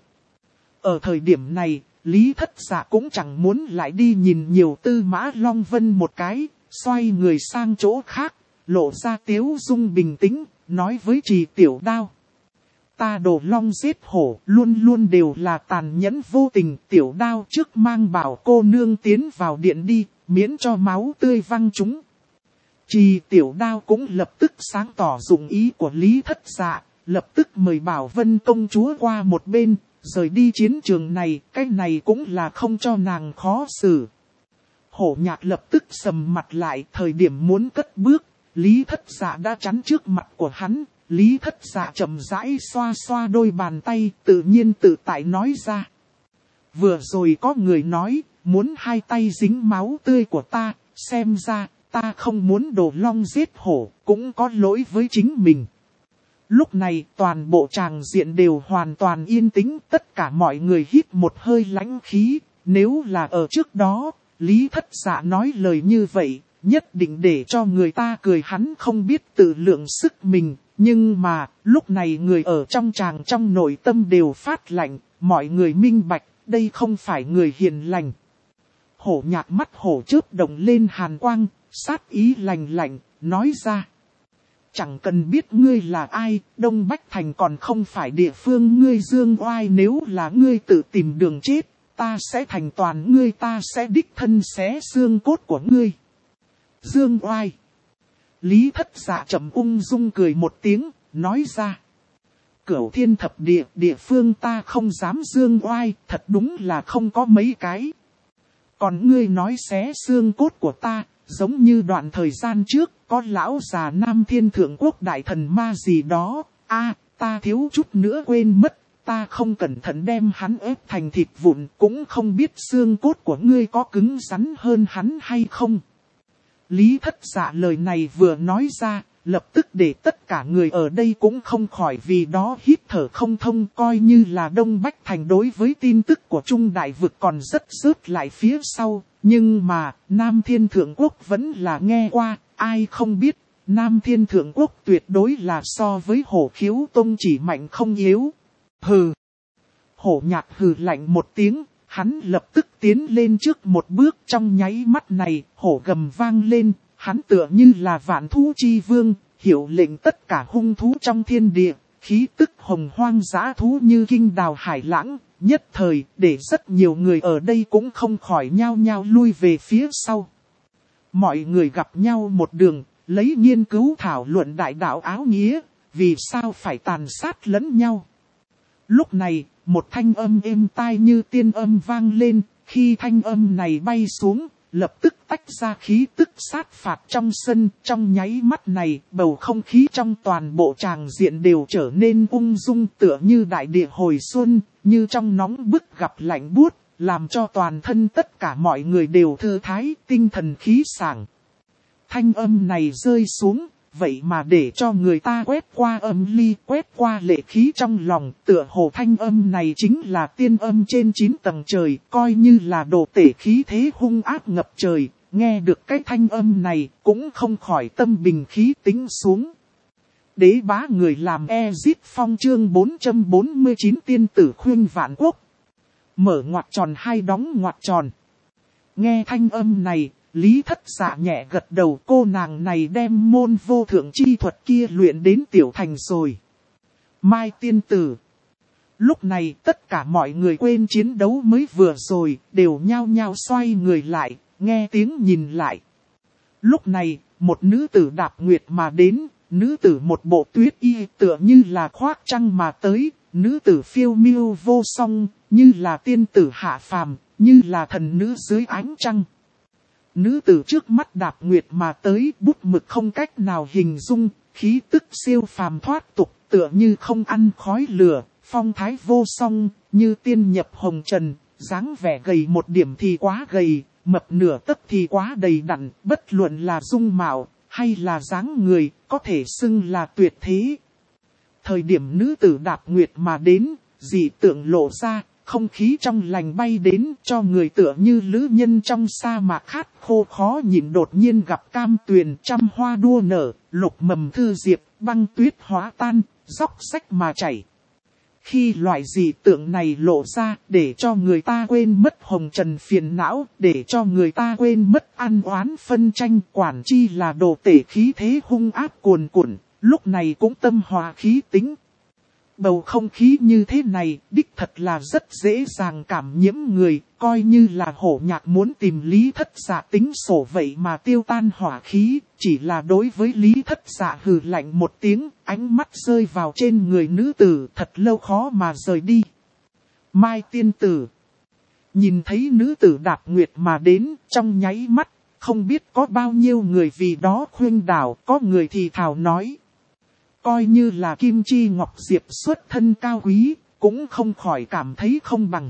Ở thời điểm này, Lý Thất Dạ cũng chẳng muốn lại đi nhìn nhiều Tư Mã Long Vân một cái, xoay người sang chỗ khác. Lộ ra tiếu dung bình tĩnh, nói với Trì Tiểu Đao. Ta Đồ Long giết hổ, luôn luôn đều là tàn nhẫn vô tình. Tiểu Đao trước mang bảo cô nương tiến vào điện đi, miễn cho máu tươi văng chúng. Trì Tiểu Đao cũng lập tức sáng tỏ dụng ý của Lý Thất Dạ, lập tức mời Bảo Vân công chúa qua một bên, rời đi chiến trường này, cái này cũng là không cho nàng khó xử. Hổ Nhạc lập tức sầm mặt lại, thời điểm muốn cất bước. Lý Thất Dạ đã chắn trước mặt của hắn, Lý Thất Dạ chậm rãi xoa xoa đôi bàn tay, tự nhiên tự tại nói ra. Vừa rồi có người nói, muốn hai tay dính máu tươi của ta, xem ra, ta không muốn Đồ Long giết hổ, cũng có lỗi với chính mình. Lúc này, toàn bộ tràng diện đều hoàn toàn yên tĩnh, tất cả mọi người hít một hơi lãnh khí, nếu là ở trước đó, Lý Thất Dạ nói lời như vậy. Nhất định để cho người ta cười hắn không biết tự lượng sức mình, nhưng mà, lúc này người ở trong tràng trong nội tâm đều phát lạnh, mọi người minh bạch, đây không phải người hiền lành. Hổ Nhạc mắt hổ chớp động lên hàn quang, sát ý lạnh lạnh, nói ra. Chẳng cần biết ngươi là ai, Đông Bách Thành còn không phải địa phương ngươi dương oai, nếu là ngươi tự tìm đường chết, ta sẽ thành toàn ngươi, ta sẽ đích thân xé xương cốt của ngươi. Dương oai. Lý Thất Dạ chậm ung dung cười một tiếng, nói ra. Cửu thiên thập địa, địa phương ta không dám dương oai, thật đúng là không có mấy cái. Còn ngươi nói xé xương cốt của ta, giống như đoạn thời gian trước, có lão già Nam Thiên Thượng Quốc đại thần ma gì đó. Ta thiếu chút nữa quên mất, ta không cẩn thận đem hắn ép thành thịt vụn, cũng không biết xương cốt của ngươi có cứng rắn hơn hắn hay không. Lý Thất Dạ lời này vừa nói ra, lập tức để tất cả người ở đây cũng không khỏi vì đó hít thở không thông, coi như là Đông Bách Thành đối với tin tức của Trung Đại Vực còn rất rớt lại phía sau, nhưng mà Nam Thiên Thượng Quốc vẫn là nghe qua, ai không biết, Nam Thiên Thượng Quốc tuyệt đối là so với Hổ Khiếu Tông chỉ mạnh không yếu. Hừ. Hổ Nhạc hừ lạnh một tiếng, hắn lập tức tiến lên trước một bước, trong nháy mắt này, hổ gầm vang lên, hắn tựa như là vạn thú chi vương, hiệu lệnh tất cả hung thú trong thiên địa, khí tức hồng hoang dã thú như kinh đào hải lãng, nhất thời để rất nhiều người ở đây cũng không khỏi nhao nhao lui về phía sau. Mọi người gặp nhau một đường, lấy nghiên cứu thảo luận đại đạo áo nghĩa, vì sao phải tàn sát lẫn nhau. Lúc này, một thanh âm êm tai như tiên âm vang lên, khi thanh âm này bay xuống, lập tức tách ra khí tức sát phạt trong sân, trong nháy mắt này, bầu không khí trong toàn bộ tràng diện đều trở nên ung dung tựa như đại địa hồi xuân, như trong nóng bức gặp lạnh buốt, làm cho toàn thân tất cả mọi người đều thư thái, tinh thần khí sảng. Thanh âm này rơi xuống, vậy mà để cho người ta quét qua âm ly, quét qua lệ khí trong lòng, tựa hồ thanh âm này chính là tiên âm trên 9 tầng trời, coi như là đồ tể khí thế hung ác ngập trời, nghe được cái thanh âm này, cũng không khỏi tâm bình khí tính xuống. Đế bá người làm Ezit Phong chương 449 tiên tử khuyên vạn quốc. Mở ngoặc tròn hay đóng ngoặc tròn. Nghe thanh âm này, Lý Thất Dạ nhẹ gật đầu, cô nàng này đem môn vô thượng chi thuật kia luyện đến tiểu thành rồi. Mai tiên tử. Lúc này tất cả mọi người quên chiến đấu mới vừa rồi, đều nhao nhao xoay người lại, nghe tiếng nhìn lại. Lúc này, một nữ tử đạp nguyệt mà đến, nữ tử một bộ tuyết y tựa như là khoác trăng mà tới, nữ tử phiêu miêu vô song, như là tiên tử hạ phàm, như là thần nữ dưới ánh trăng. Nữ tử trước mắt đạp nguyệt mà tới, bút mực không cách nào hình dung, khí tức siêu phàm thoát tục, tựa như không ăn khói lửa, phong thái vô song, như tiên nhập hồng trần, dáng vẻ gầy một điểm thì quá gầy, mập nửa tấc thì quá đầy đặn, bất luận là dung mạo, hay là dáng người, có thể xưng là tuyệt thế. Thời điểm nữ tử đạp nguyệt mà đến, dị tượng lộ ra, không khí trong lành bay đến cho người tựa như lữ nhân trong sa mạc khát khô khó nhịn đột nhiên gặp cam tuyền trăm hoa đua nở, lục mầm thư diệp, băng tuyết hóa tan, dốc sách mà chảy. Khi loại dị tượng này lộ ra để cho người ta quên mất hồng trần phiền não, để cho người ta quên mất ăn oán phân tranh, quản chi là đồ tể khí thế hung ác cuồn cuộn, lúc này cũng tâm hòa khí tính. Bầu không khí như thế này, đích thật là rất dễ dàng cảm nhiễm người, coi như là Hổ Nhạc muốn tìm Lý Thất Dạ tính sổ vậy mà tiêu tan hỏa khí, chỉ là đối với Lý Thất Dạ hừ lạnh một tiếng, ánh mắt rơi vào trên người nữ tử, thật lâu khó mà rời đi. Mai tiên tử. Nhìn thấy nữ tử đạp nguyệt mà đến, trong nháy mắt, không biết có bao nhiêu người vì đó khuyên đảo, có người thì thào nói. Coi như là Kim Chi Ngọc Diệp xuất thân cao quý, cũng không khỏi cảm thấy không bằng.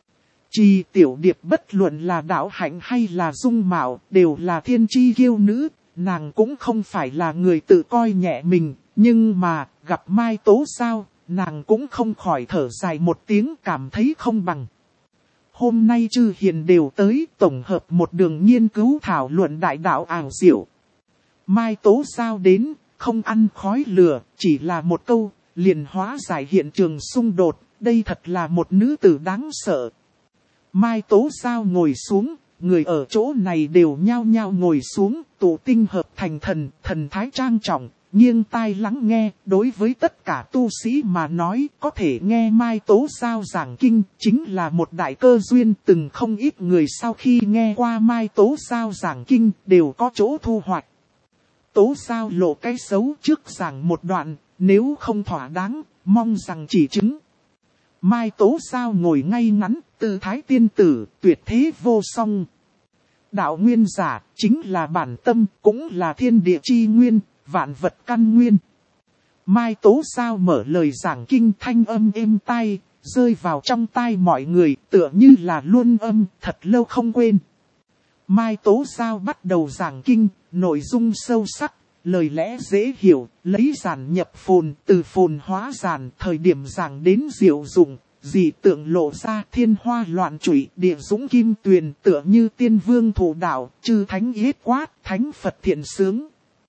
Trì Tiểu Điệp bất luận là đạo hạnh hay là dung mạo, đều là thiên chi kiêu nữ, nàng cũng không phải là người tự coi nhẹ mình, nhưng mà, gặp Mai Tố Sao, nàng cũng không khỏi thở dài một tiếng cảm thấy không bằng. Hôm nay Chư Hiền đều tới tổng hợp một đường nghiên cứu thảo luận đại đạo ảo diệu. Mai Tố Sao đến. Không ăn khói lửa, chỉ là một câu, liền hóa giải hiện trường xung đột, đây thật là một nữ tử đáng sợ. Mai Tố Sao ngồi xuống, người ở chỗ này đều nhao nhao ngồi xuống, tụ tinh hợp thành thần thái trang trọng, nghiêng tai lắng nghe, đối với tất cả tu sĩ mà nói, có thể nghe Mai Tố Sao giảng kinh, chính là một đại cơ duyên, từng không ít người sau khi nghe qua Mai Tố Sao giảng kinh, đều có chỗ thu hoạch. Tố Sao lộ cái xấu trước giảng một đoạn, nếu không thỏa đáng, mong rằng chỉ chứng. Mai Tố Sao ngồi ngay ngắn, tư thái tiên tử, tuyệt thế vô song. Đạo nguyên giả, chính là bản tâm, cũng là thiên địa chi nguyên, vạn vật căn nguyên. Mai Tố Sao mở lời giảng kinh thanh âm êm tai, rơi vào trong tai mọi người, tựa như là luân âm, thật lâu không quên. Mai Tố Sao bắt đầu giảng kinh, nội dung sâu sắc, lời lẽ dễ hiểu, lấy giản nhập phồn, từ phồn hóa giản, thời điểm giảng đến diệu dụng, dị tượng lộ ra thiên hoa loạn trụy, địa dũng kim tuyền tựa như tiên vương thủ đạo, chư thánh yết quát, thánh Phật thiện sướng.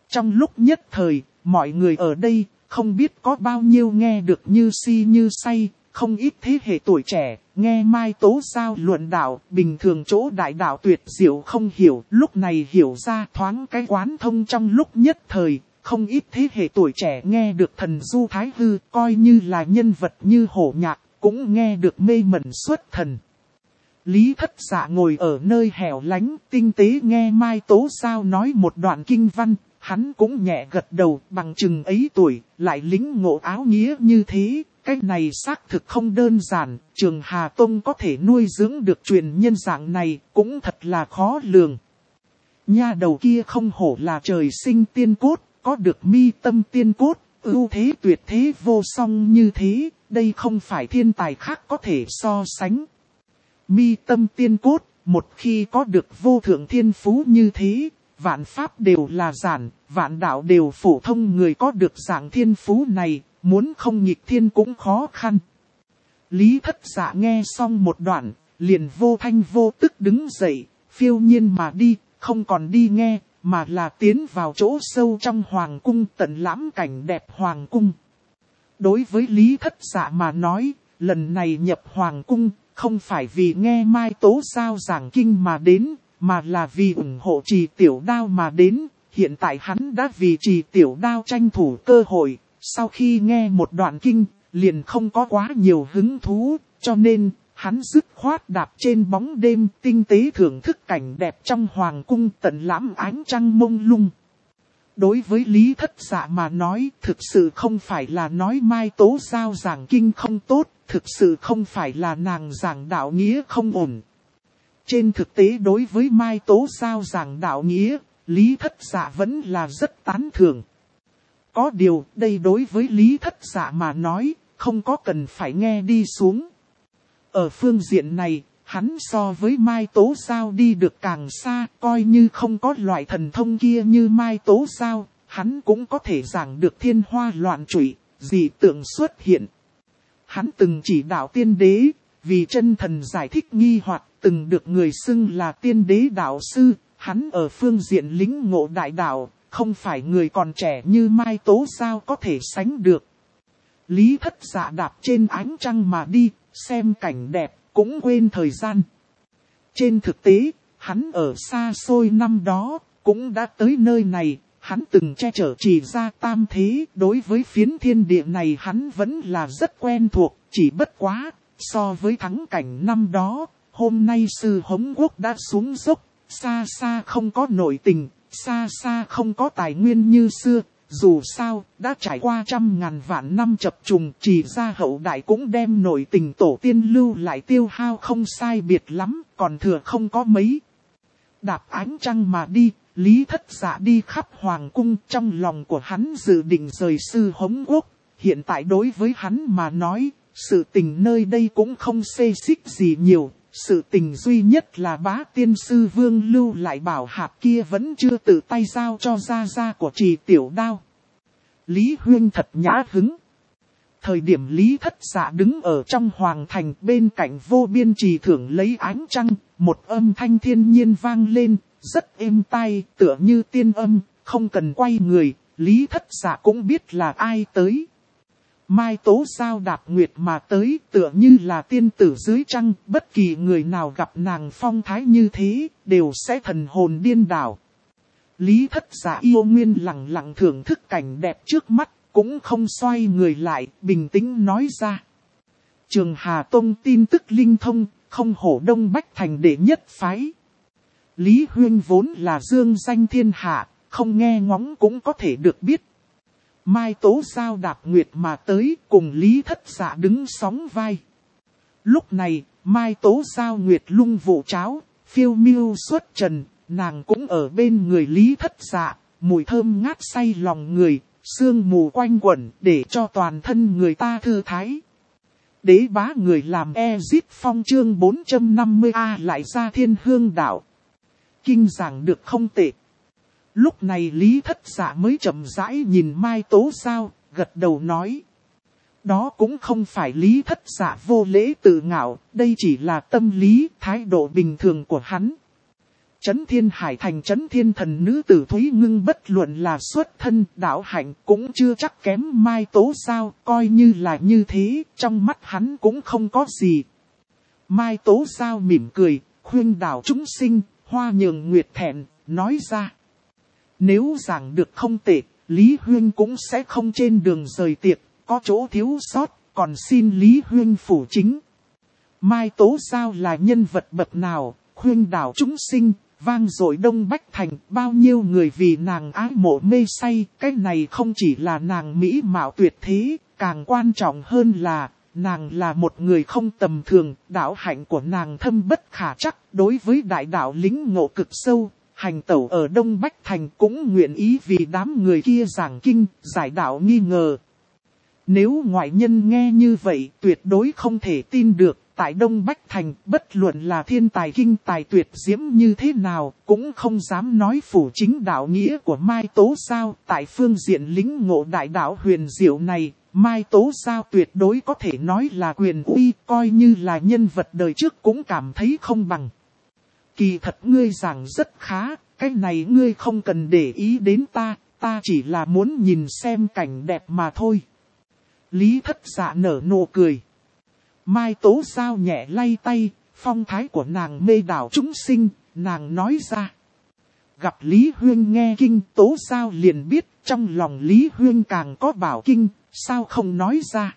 Trong lúc nhất thời, mọi người ở đây, không biết có bao nhiêu nghe được như si như say, không ít thế hệ tuổi trẻ, nghe Mai Tố Giao luận đạo, bình thường chỗ đại đạo tuyệt diệu không hiểu, lúc này hiểu ra thoáng cái quán thông trong lúc nhất thời, không ít thế hệ tuổi trẻ nghe được thần du thái hư, coi như là nhân vật như hổ nhạc, cũng nghe được mê mẩn xuất thần. Lý Thất Dạ ngồi ở nơi hẻo lánh, tinh tế nghe Mai Tố Giao nói một đoạn kinh văn, hắn cũng nhẹ gật đầu, bằng chừng ấy tuổi, lại lĩnh ngộ áo nghĩa như thế, cái này xác thực không đơn giản, Trường Hà Tông có thể nuôi dưỡng được truyền nhân dạng này, cũng thật là khó lường. Nha đầu kia không hổ là trời sinh tiên cốt, có được mi tâm tiên cốt, ưu thế tuyệt thế vô song như thế, đây không phải thiên tài khác có thể so sánh. Mi tâm tiên cốt, một khi có được vô thượng thiên phú như thế, vạn pháp đều là giản, vạn đạo đều phổ thông, người có được dạng thiên phú này, muốn không nghịch thiên cũng khó khăn. Lý Thất Dạ nghe xong một đoạn, liền vô thanh vô tức đứng dậy, phiêu nhiên mà đi, không còn đi nghe, mà là tiến vào chỗ sâu trong hoàng cung tận lãm cảnh đẹp hoàng cung. Đối với Lý Thất Dạ mà nói, lần này nhập hoàng cung, không phải vì nghe Mai Tố Giao giảng kinh mà đến, mà là vì ủng hộ Trì Tiểu Đao mà đến. Hiện tại hắn đã vì Trì Tiểu Đao tranh thủ cơ hội, sau khi nghe một đoạn kinh, liền không có quá nhiều hứng thú, cho nên hắn dứt khoát đạp trên bóng đêm tinh tế thưởng thức cảnh đẹp trong hoàng cung tận lãm ánh trăng mông lung. Đối với Lý Thất Dạ mà nói, thực sự không phải là nói Mai Tố Giao giảng kinh không tốt, thực sự không phải là nàng giảng đạo nghĩa không ổn. Trên thực tế đối với Mai Tố Giao giảng đạo nghĩa, Lý Thất Dạ vẫn là rất tán thưởng. Có điều, đây đối với Lý Thất Dạ mà nói, không có cần phải nghe đi xuống. Ở phương diện này, hắn so với Mai Tố Giao đi được càng xa, coi như không có loại thần thông kia như Mai Tố Giao, hắn cũng có thể giảng được thiên hoa loạn trụy, dị tượng xuất hiện. Hắn từng chỉ đạo tiên đế, vì chân thần giải thích nghi hoặc, từng được người xưng là tiên đế đạo sư, hắn ở phương diện lĩnh ngộ đại đạo, không phải người còn trẻ như Mai Tố Giao có thể sánh được. Lý Thất Dạ đạp trên ánh trăng mà đi, xem cảnh đẹp, cũng quên thời gian. Trên thực tế, hắn ở xa xôi năm đó, cũng đã tới nơi này, hắn từng che chở Trì gia tam thế, đối với phiến thiên địa này hắn vẫn là rất quen thuộc, chỉ bất quá, so với thắng cảnh năm đó, hôm nay Sư Hống Quốc đã xuống dốc, xa xa không có nội tình, xa xa không có tài nguyên như xưa. Dù sao, đã trải qua 100.000 vạn năm chập trùng, Trì gia hậu đại cũng đem nội tình tổ tiên lưu lại tiêu hao không sai biệt lắm, còn thừa không có mấy. Đạp ánh trăng mà đi, Lý Thất Dạ đi khắp hoàng cung, trong lòng của hắn dự định rời Sư Hống Quốc. Hiện tại đối với hắn mà nói, sự tình nơi đây cũng không xê xích gì nhiều. Sự tình duy nhất là Bá Tiên Sư Vương lưu lại bảo hạp kia vẫn chưa tự tay giao cho gia gia của Trì Tiểu Đao. Lý Huyên thật nhã hứng. Thời điểm Lý Thất Dạ đứng ở trong hoàng thành bên cạnh vô biên trì thưởng lấy ánh trăng, một âm thanh thiên nhiên vang lên, rất êm tai, tựa như tiên âm, không cần quay người, Lý Thất Dạ cũng biết là ai tới. Mai Tố Giao đạp nguyệt mà tới, tựa như là tiên tử dưới trăng, bất kỳ người nào gặp nàng phong thái như thế, đều sẽ thần hồn điên đảo. Lý Thất Dạ yêu nguyên lặng lặng thưởng thức cảnh đẹp trước mắt, cũng không xoay người lại, bình tĩnh nói ra. Trường Hà Tông tin tức linh thông, không hổ Đông Bách Thành đệ nhất phái. Lý Huyên vốn là dương danh thiên hạ, không nghe ngóng cũng có thể được biết. Mai Tố Giao đạp nguyệt mà tới, cùng Lý Thất Dạ đứng sóng vai. Lúc này, Mai Tố Giao nguyệt lung vụ cháo, phiêu miêu xuất trần, nàng cũng ở bên người Lý Thất Dạ, mùi thơm ngát say lòng người, sương mù quanh quẩn để cho toàn thân người ta thư thái. Đế bá người làm Ezit Phong chương 450A lại ra Thiên Hương Đạo. Kinh giảng được không tệ. Lúc này Lý Thất Dạ mới chậm rãi nhìn Mai Tố Giao, gật đầu nói. Đó cũng không phải Lý Thất Dạ vô lễ tự ngạo, đây chỉ là tâm lý, thái độ bình thường của hắn. Chấn Thiên Hải thành Chấn Thiên Thần nữ tử Thúy Ngưng bất luận là xuất thân đạo hạnh cũng chưa chắc kém Mai Tố Giao, coi như là như thế, trong mắt hắn cũng không có gì. Mai Tố Giao mỉm cười, khuyên đảo chúng sinh, Hoa Nhường Nguyệt thẹn, nói ra. Nếu giảng được không tệ, Lý Huyên cũng sẽ không trên đường rời tiệc, có chỗ thiếu sót, còn xin Lý Huyên phủ chính. Mai Tố Giao là nhân vật bậc nào, khuyên đảo chúng sinh, vang dội Đông Bách Thành, bao nhiêu người vì nàng ái mộ mê say, cái này không chỉ là nàng mỹ mạo tuyệt thế, càng quan trọng hơn là, nàng là một người không tầm thường, đạo hạnh của nàng thâm bất khả chắc, đối với đại đạo lĩnh ngộ cực sâu, hành tẩu ở Đông Bách Thành cũng nguyện ý vì đám người kia giảng kinh, giải đạo nghi ngờ. Nếu ngoại nhân nghe như vậy, tuyệt đối không thể tin được. Tại Đông Bách Thành, bất luận là thiên tài kinh tài tuyệt diễm như thế nào, cũng không dám nói phủ chính đạo nghĩa của Mai Tố Giao. Tại phương diện lĩnh ngộ đại đạo huyền diệu này, Mai Tố Giao tuyệt đối có thể nói là quyền uy, coi như là nhân vật đời trước cũng cảm thấy không bằng. Kỳ thật ngươi giảng rất khá, cái này ngươi không cần để ý đến ta chỉ là muốn nhìn xem cảnh đẹp mà thôi. Lý Thất Dạ nở nụ cười. Mai Tố Giao nhẹ lay tay, phong thái của nàng mê đảo chúng sinh, nàng nói ra. Gặp Lý Huyên nghe kinh Tố Giao liền biết trong lòng Lý Huyên càng có bảo kinh, sao không nói ra.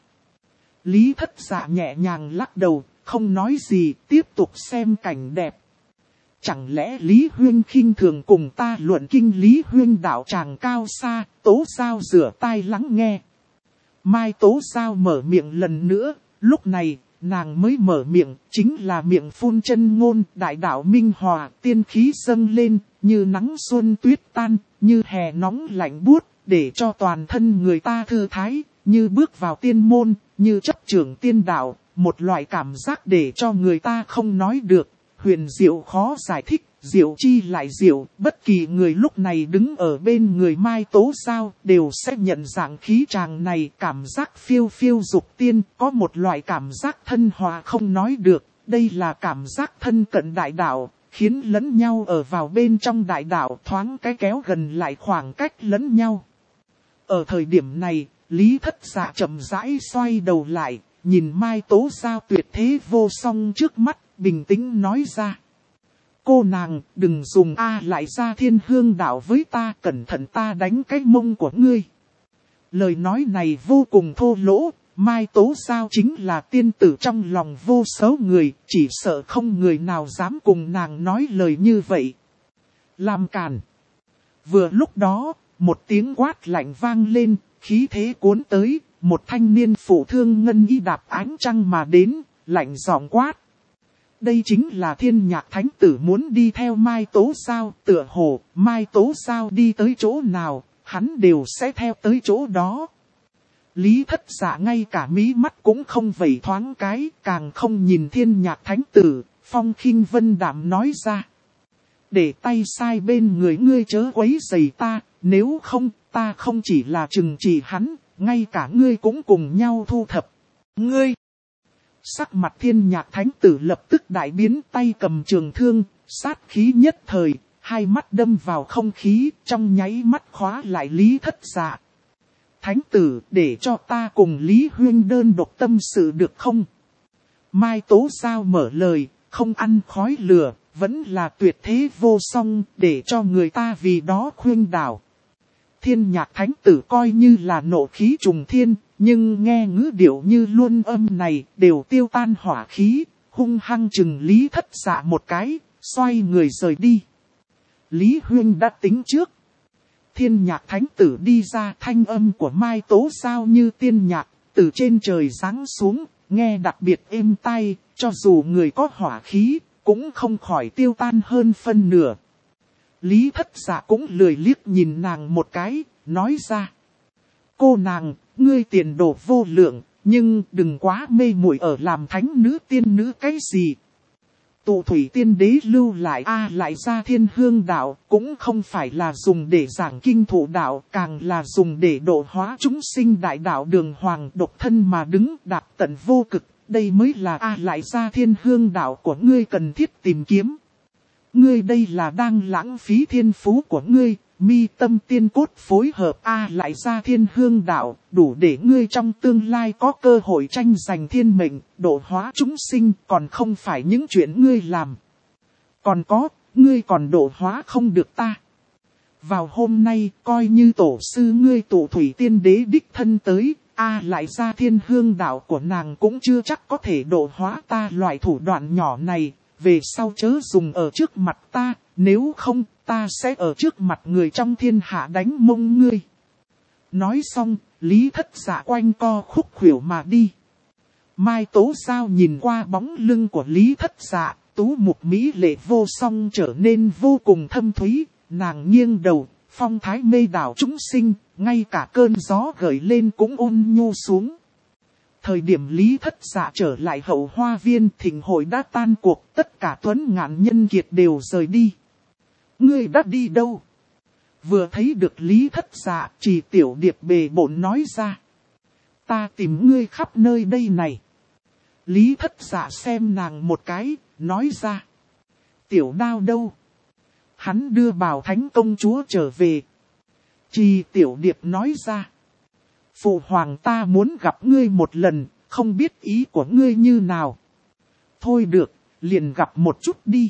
Lý Thất Dạ nhẹ nhàng lắc đầu, không nói gì, tiếp tục xem cảnh đẹp. Chẳng lẽ Lý Huyên khinh thường cùng ta luận kinh Lý Huyên đạo tràng cao xa, Tố Giao rửa tai lắng nghe. Mai Tố Giao mở miệng lần nữa. Lúc này, nàng mới mở miệng, chính là miệng phun chân ngôn, đại đạo minh hòa, tiên khí dâng lên, như nắng xuân tuyết tan, như hè nóng lạnh buốt, để cho toàn thân người ta thư thái, như bước vào tiên môn, như chấp trưởng tiên đạo, một loại cảm giác để cho người ta không nói được, huyền diệu khó giải thích. Diệu chi lại diệu, bất kỳ người lúc này đứng ở bên người Mai Tố Giao đều sẽ nhận dạng khí tràng này, cảm giác phiêu phiêu dục tiên, có một loại cảm giác thân hòa không nói được, đây là cảm giác thân cận đại đạo, khiến lẫn nhau ở vào bên trong đại đạo thoáng cái kéo gần lại khoảng cách lẫn nhau. Ở thời điểm này, Lý Thất Dạ chậm rãi xoay đầu lại, nhìn Mai Tố Giao tuyệt thế vô song trước mắt, bình tĩnh nói ra. Cô nàng, đừng dùng lại ra Thiên Hương đạo với ta, cẩn thận ta đánh cái mông của ngươi. Lời nói này vô cùng thô lỗ, Mai Tố Giao chính là tiên tử trong lòng vô số người, chỉ sợ không người nào dám cùng nàng nói lời như vậy. Làm càn. Vừa lúc đó, một tiếng quát lạnh vang lên, khí thế cuốn tới, một thanh niên phụ thương ngân y đạp ánh trăng mà đến, lạnh giọng quát. Đây chính là Thiên Nhạc Thánh Tử muốn đi theo Mai Tố Giao, tựa hồ, Mai Tố Giao đi tới chỗ nào, hắn đều sẽ theo tới chỗ đó. Lý Thất Dạ ngay cả mí mắt cũng không vẩy thoáng cái, càng không nhìn Thiên Nhạc Thánh Tử, phong khinh vân đạm nói ra. Để tay sai bên người ngươi chớ quấy rầy ta, nếu không, ta không chỉ là trừng trị hắn, ngay cả ngươi cũng cùng nhau thu thập. Ngươi! Sắc mặt Thiên Nhạc Thánh Tử lập tức đại biến, tay cầm trường thương, sát khí nhất thời, hai mắt đâm vào không khí, trong nháy mắt khóa lại Lý Thất Dạ. Thánh Tử, để cho ta cùng Lý Huyên đơn độc tâm sự được không? Mai Tố Giao mở lời, không ăn khói lửa, vẫn là tuyệt thế vô song, để cho người ta vì đó khuyên đảo. Thiên Nhạc Thánh Tử coi như là nộ khí trùng thiên, nhưng nghe ngữ điệu như luân âm này đều tiêu tan hỏa khí, hung hăng chừng Lý Thất Dạ một cái, xoay người rời đi. Lý Huyên đã tính trước. Thiên Nhạc Thánh Tử đi ra, thanh âm của Mai Tố Giao như tiên nhạc, từ trên trời giáng xuống, nghe đặc biệt êm tai, cho dù người có hỏa khí, cũng không khỏi tiêu tan hơn phân nửa. Lý Thất Dạ cũng lười liếc nhìn nàng một cái, nói ra. Cô nàng, ngươi tiền đồ vô lượng, nhưng đừng quá mê muội ở làm thánh nữ tiên nữ cái gì. Tụ thủy tiên đế lưu lại lại ra Thiên Hương đạo, cũng không phải là dùng để giảng kinh thụ đạo, càng là dùng để độ hóa chúng sinh đại đạo đường hoàng độc thân mà đứng đạp tận vô cực. Đây mới là lại ra Thiên Hương đạo của ngươi cần thiết tìm kiếm. Ngươi đây là đang lãng phí thiên phú của ngươi, mi tâm tiên cốt phối hợp lại ra thiên hương đạo, đủ để ngươi trong tương lai có cơ hội tranh giành thiên mệnh, độ hóa chúng sinh, còn không phải những chuyện ngươi làm. Còn có, ngươi còn độ hóa không được ta. Vào hôm nay, coi như tổ sư ngươi tụ thủy tiên đế đích thân tới, lại ra thiên hương đạo của nàng cũng chưa chắc có thể độ hóa ta loại thủ đoạn nhỏ này, về sau chớ dùng ở trước mặt ta, nếu không ta sẽ ở trước mặt người trong thiên hạ đánh mông ngươi. Nói xong, Lý Thất Dạ quanh co khúc khuỷu mà đi. Mai Tố Giao nhìn qua bóng lưng của Lý Thất Dạ, tú mục mỹ lệ vô song trở nên vô cùng thâm thúy, nàng nghiêng đầu, phong thái mê đảo chúng sinh, ngay cả cơn gió gợi lên cũng ôn nhu xuống. Thời điểm Lý Thất Dạ trở lại Hậu Hoa Viên, thịnh hội đã tan cuộc, tất cả tuấn ngạn nhân kiệt đều rời đi. Ngươi đã đi đâu? Vừa thấy được Lý Thất Dạ, Trì Tiểu Điệp bề bộn nói ra. Ta tìm ngươi khắp nơi đây này. Lý Thất Dạ xem nàng một cái, nói ra. Tiểu Đao đâu? Hắn đưa Bảo Thánh công chúa trở về. Trì Tiểu Điệp nói ra. Phụ hoàng ta muốn gặp ngươi một lần, không biết ý của ngươi như nào. Thôi được, liền gặp một chút đi.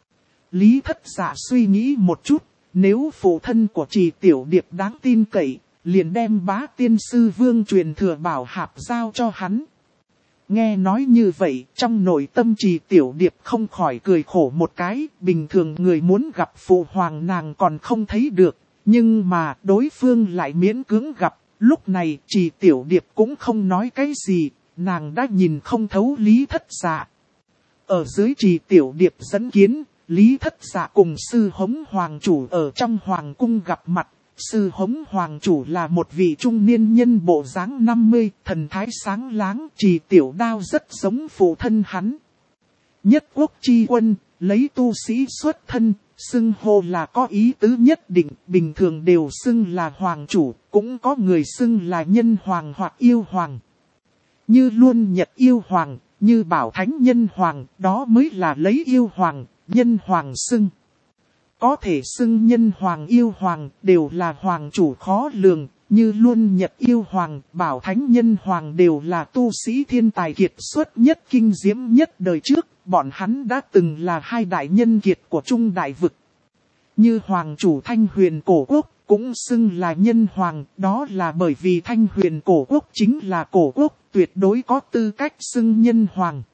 Lý Thất Dạ suy nghĩ một chút, nếu phụ thân của Trì Tiểu Điệp đáng tin cậy, liền đem Bá Tiên Sư Vương truyền thừa bảo hạp giao cho hắn. Nghe nói như vậy, trong nội tâm Trì Tiểu Điệp không khỏi cười khổ một cái, bình thường người muốn gặp phụ hoàng nàng còn không thấy được, nhưng mà đối phương lại miễn cưỡng gặp. Lúc này Trì Tiểu Điệp cũng không nói cái gì, nàng đã nhìn không thấu Lý Thất Dạ. Ở dưới Trì Tiểu Điệp dẫn kiến, Lý Thất Dạ cùng Sư Hống Hoàng Chủ ở trong Hoàng Cung gặp mặt. Sư Hống Hoàng Chủ là một vị trung niên nhân bộ dáng 50, thần thái sáng láng, Trì Tiểu Đao rất giống phụ thân hắn. Nhất quốc chi quân, lấy tu sĩ xuất thân, xưng hô là có ý tứ nhất định, bình thường đều xưng là Hoàng Chủ, cũng có người xưng là Nhân Hoàng hoặc Yêu Hoàng. Như Luân Nhật Yêu Hoàng, như Bảo Thánh Nhân Hoàng, đó mới là lấy Yêu Hoàng, Nhân Hoàng xưng. Có thể xưng Nhân Hoàng Yêu Hoàng đều là Hoàng Chủ khó lường, như Luân Nhật Yêu Hoàng, Bảo Thánh Nhân Hoàng đều là tu sĩ thiên tài kiệt xuất nhất kinh diễm nhất đời trước, bọn hắn đã từng là hai đại nhân kiệt của Trung Đại Vực. Như Hoàng Chủ Thanh Huyền Cổ Quốc, cũng xưng là Nhân Hoàng, đó là bởi vì Thanh Huyền Cổ Quốc chính là cổ quốc, tuyệt đối có tư cách xưng Nhân Hoàng.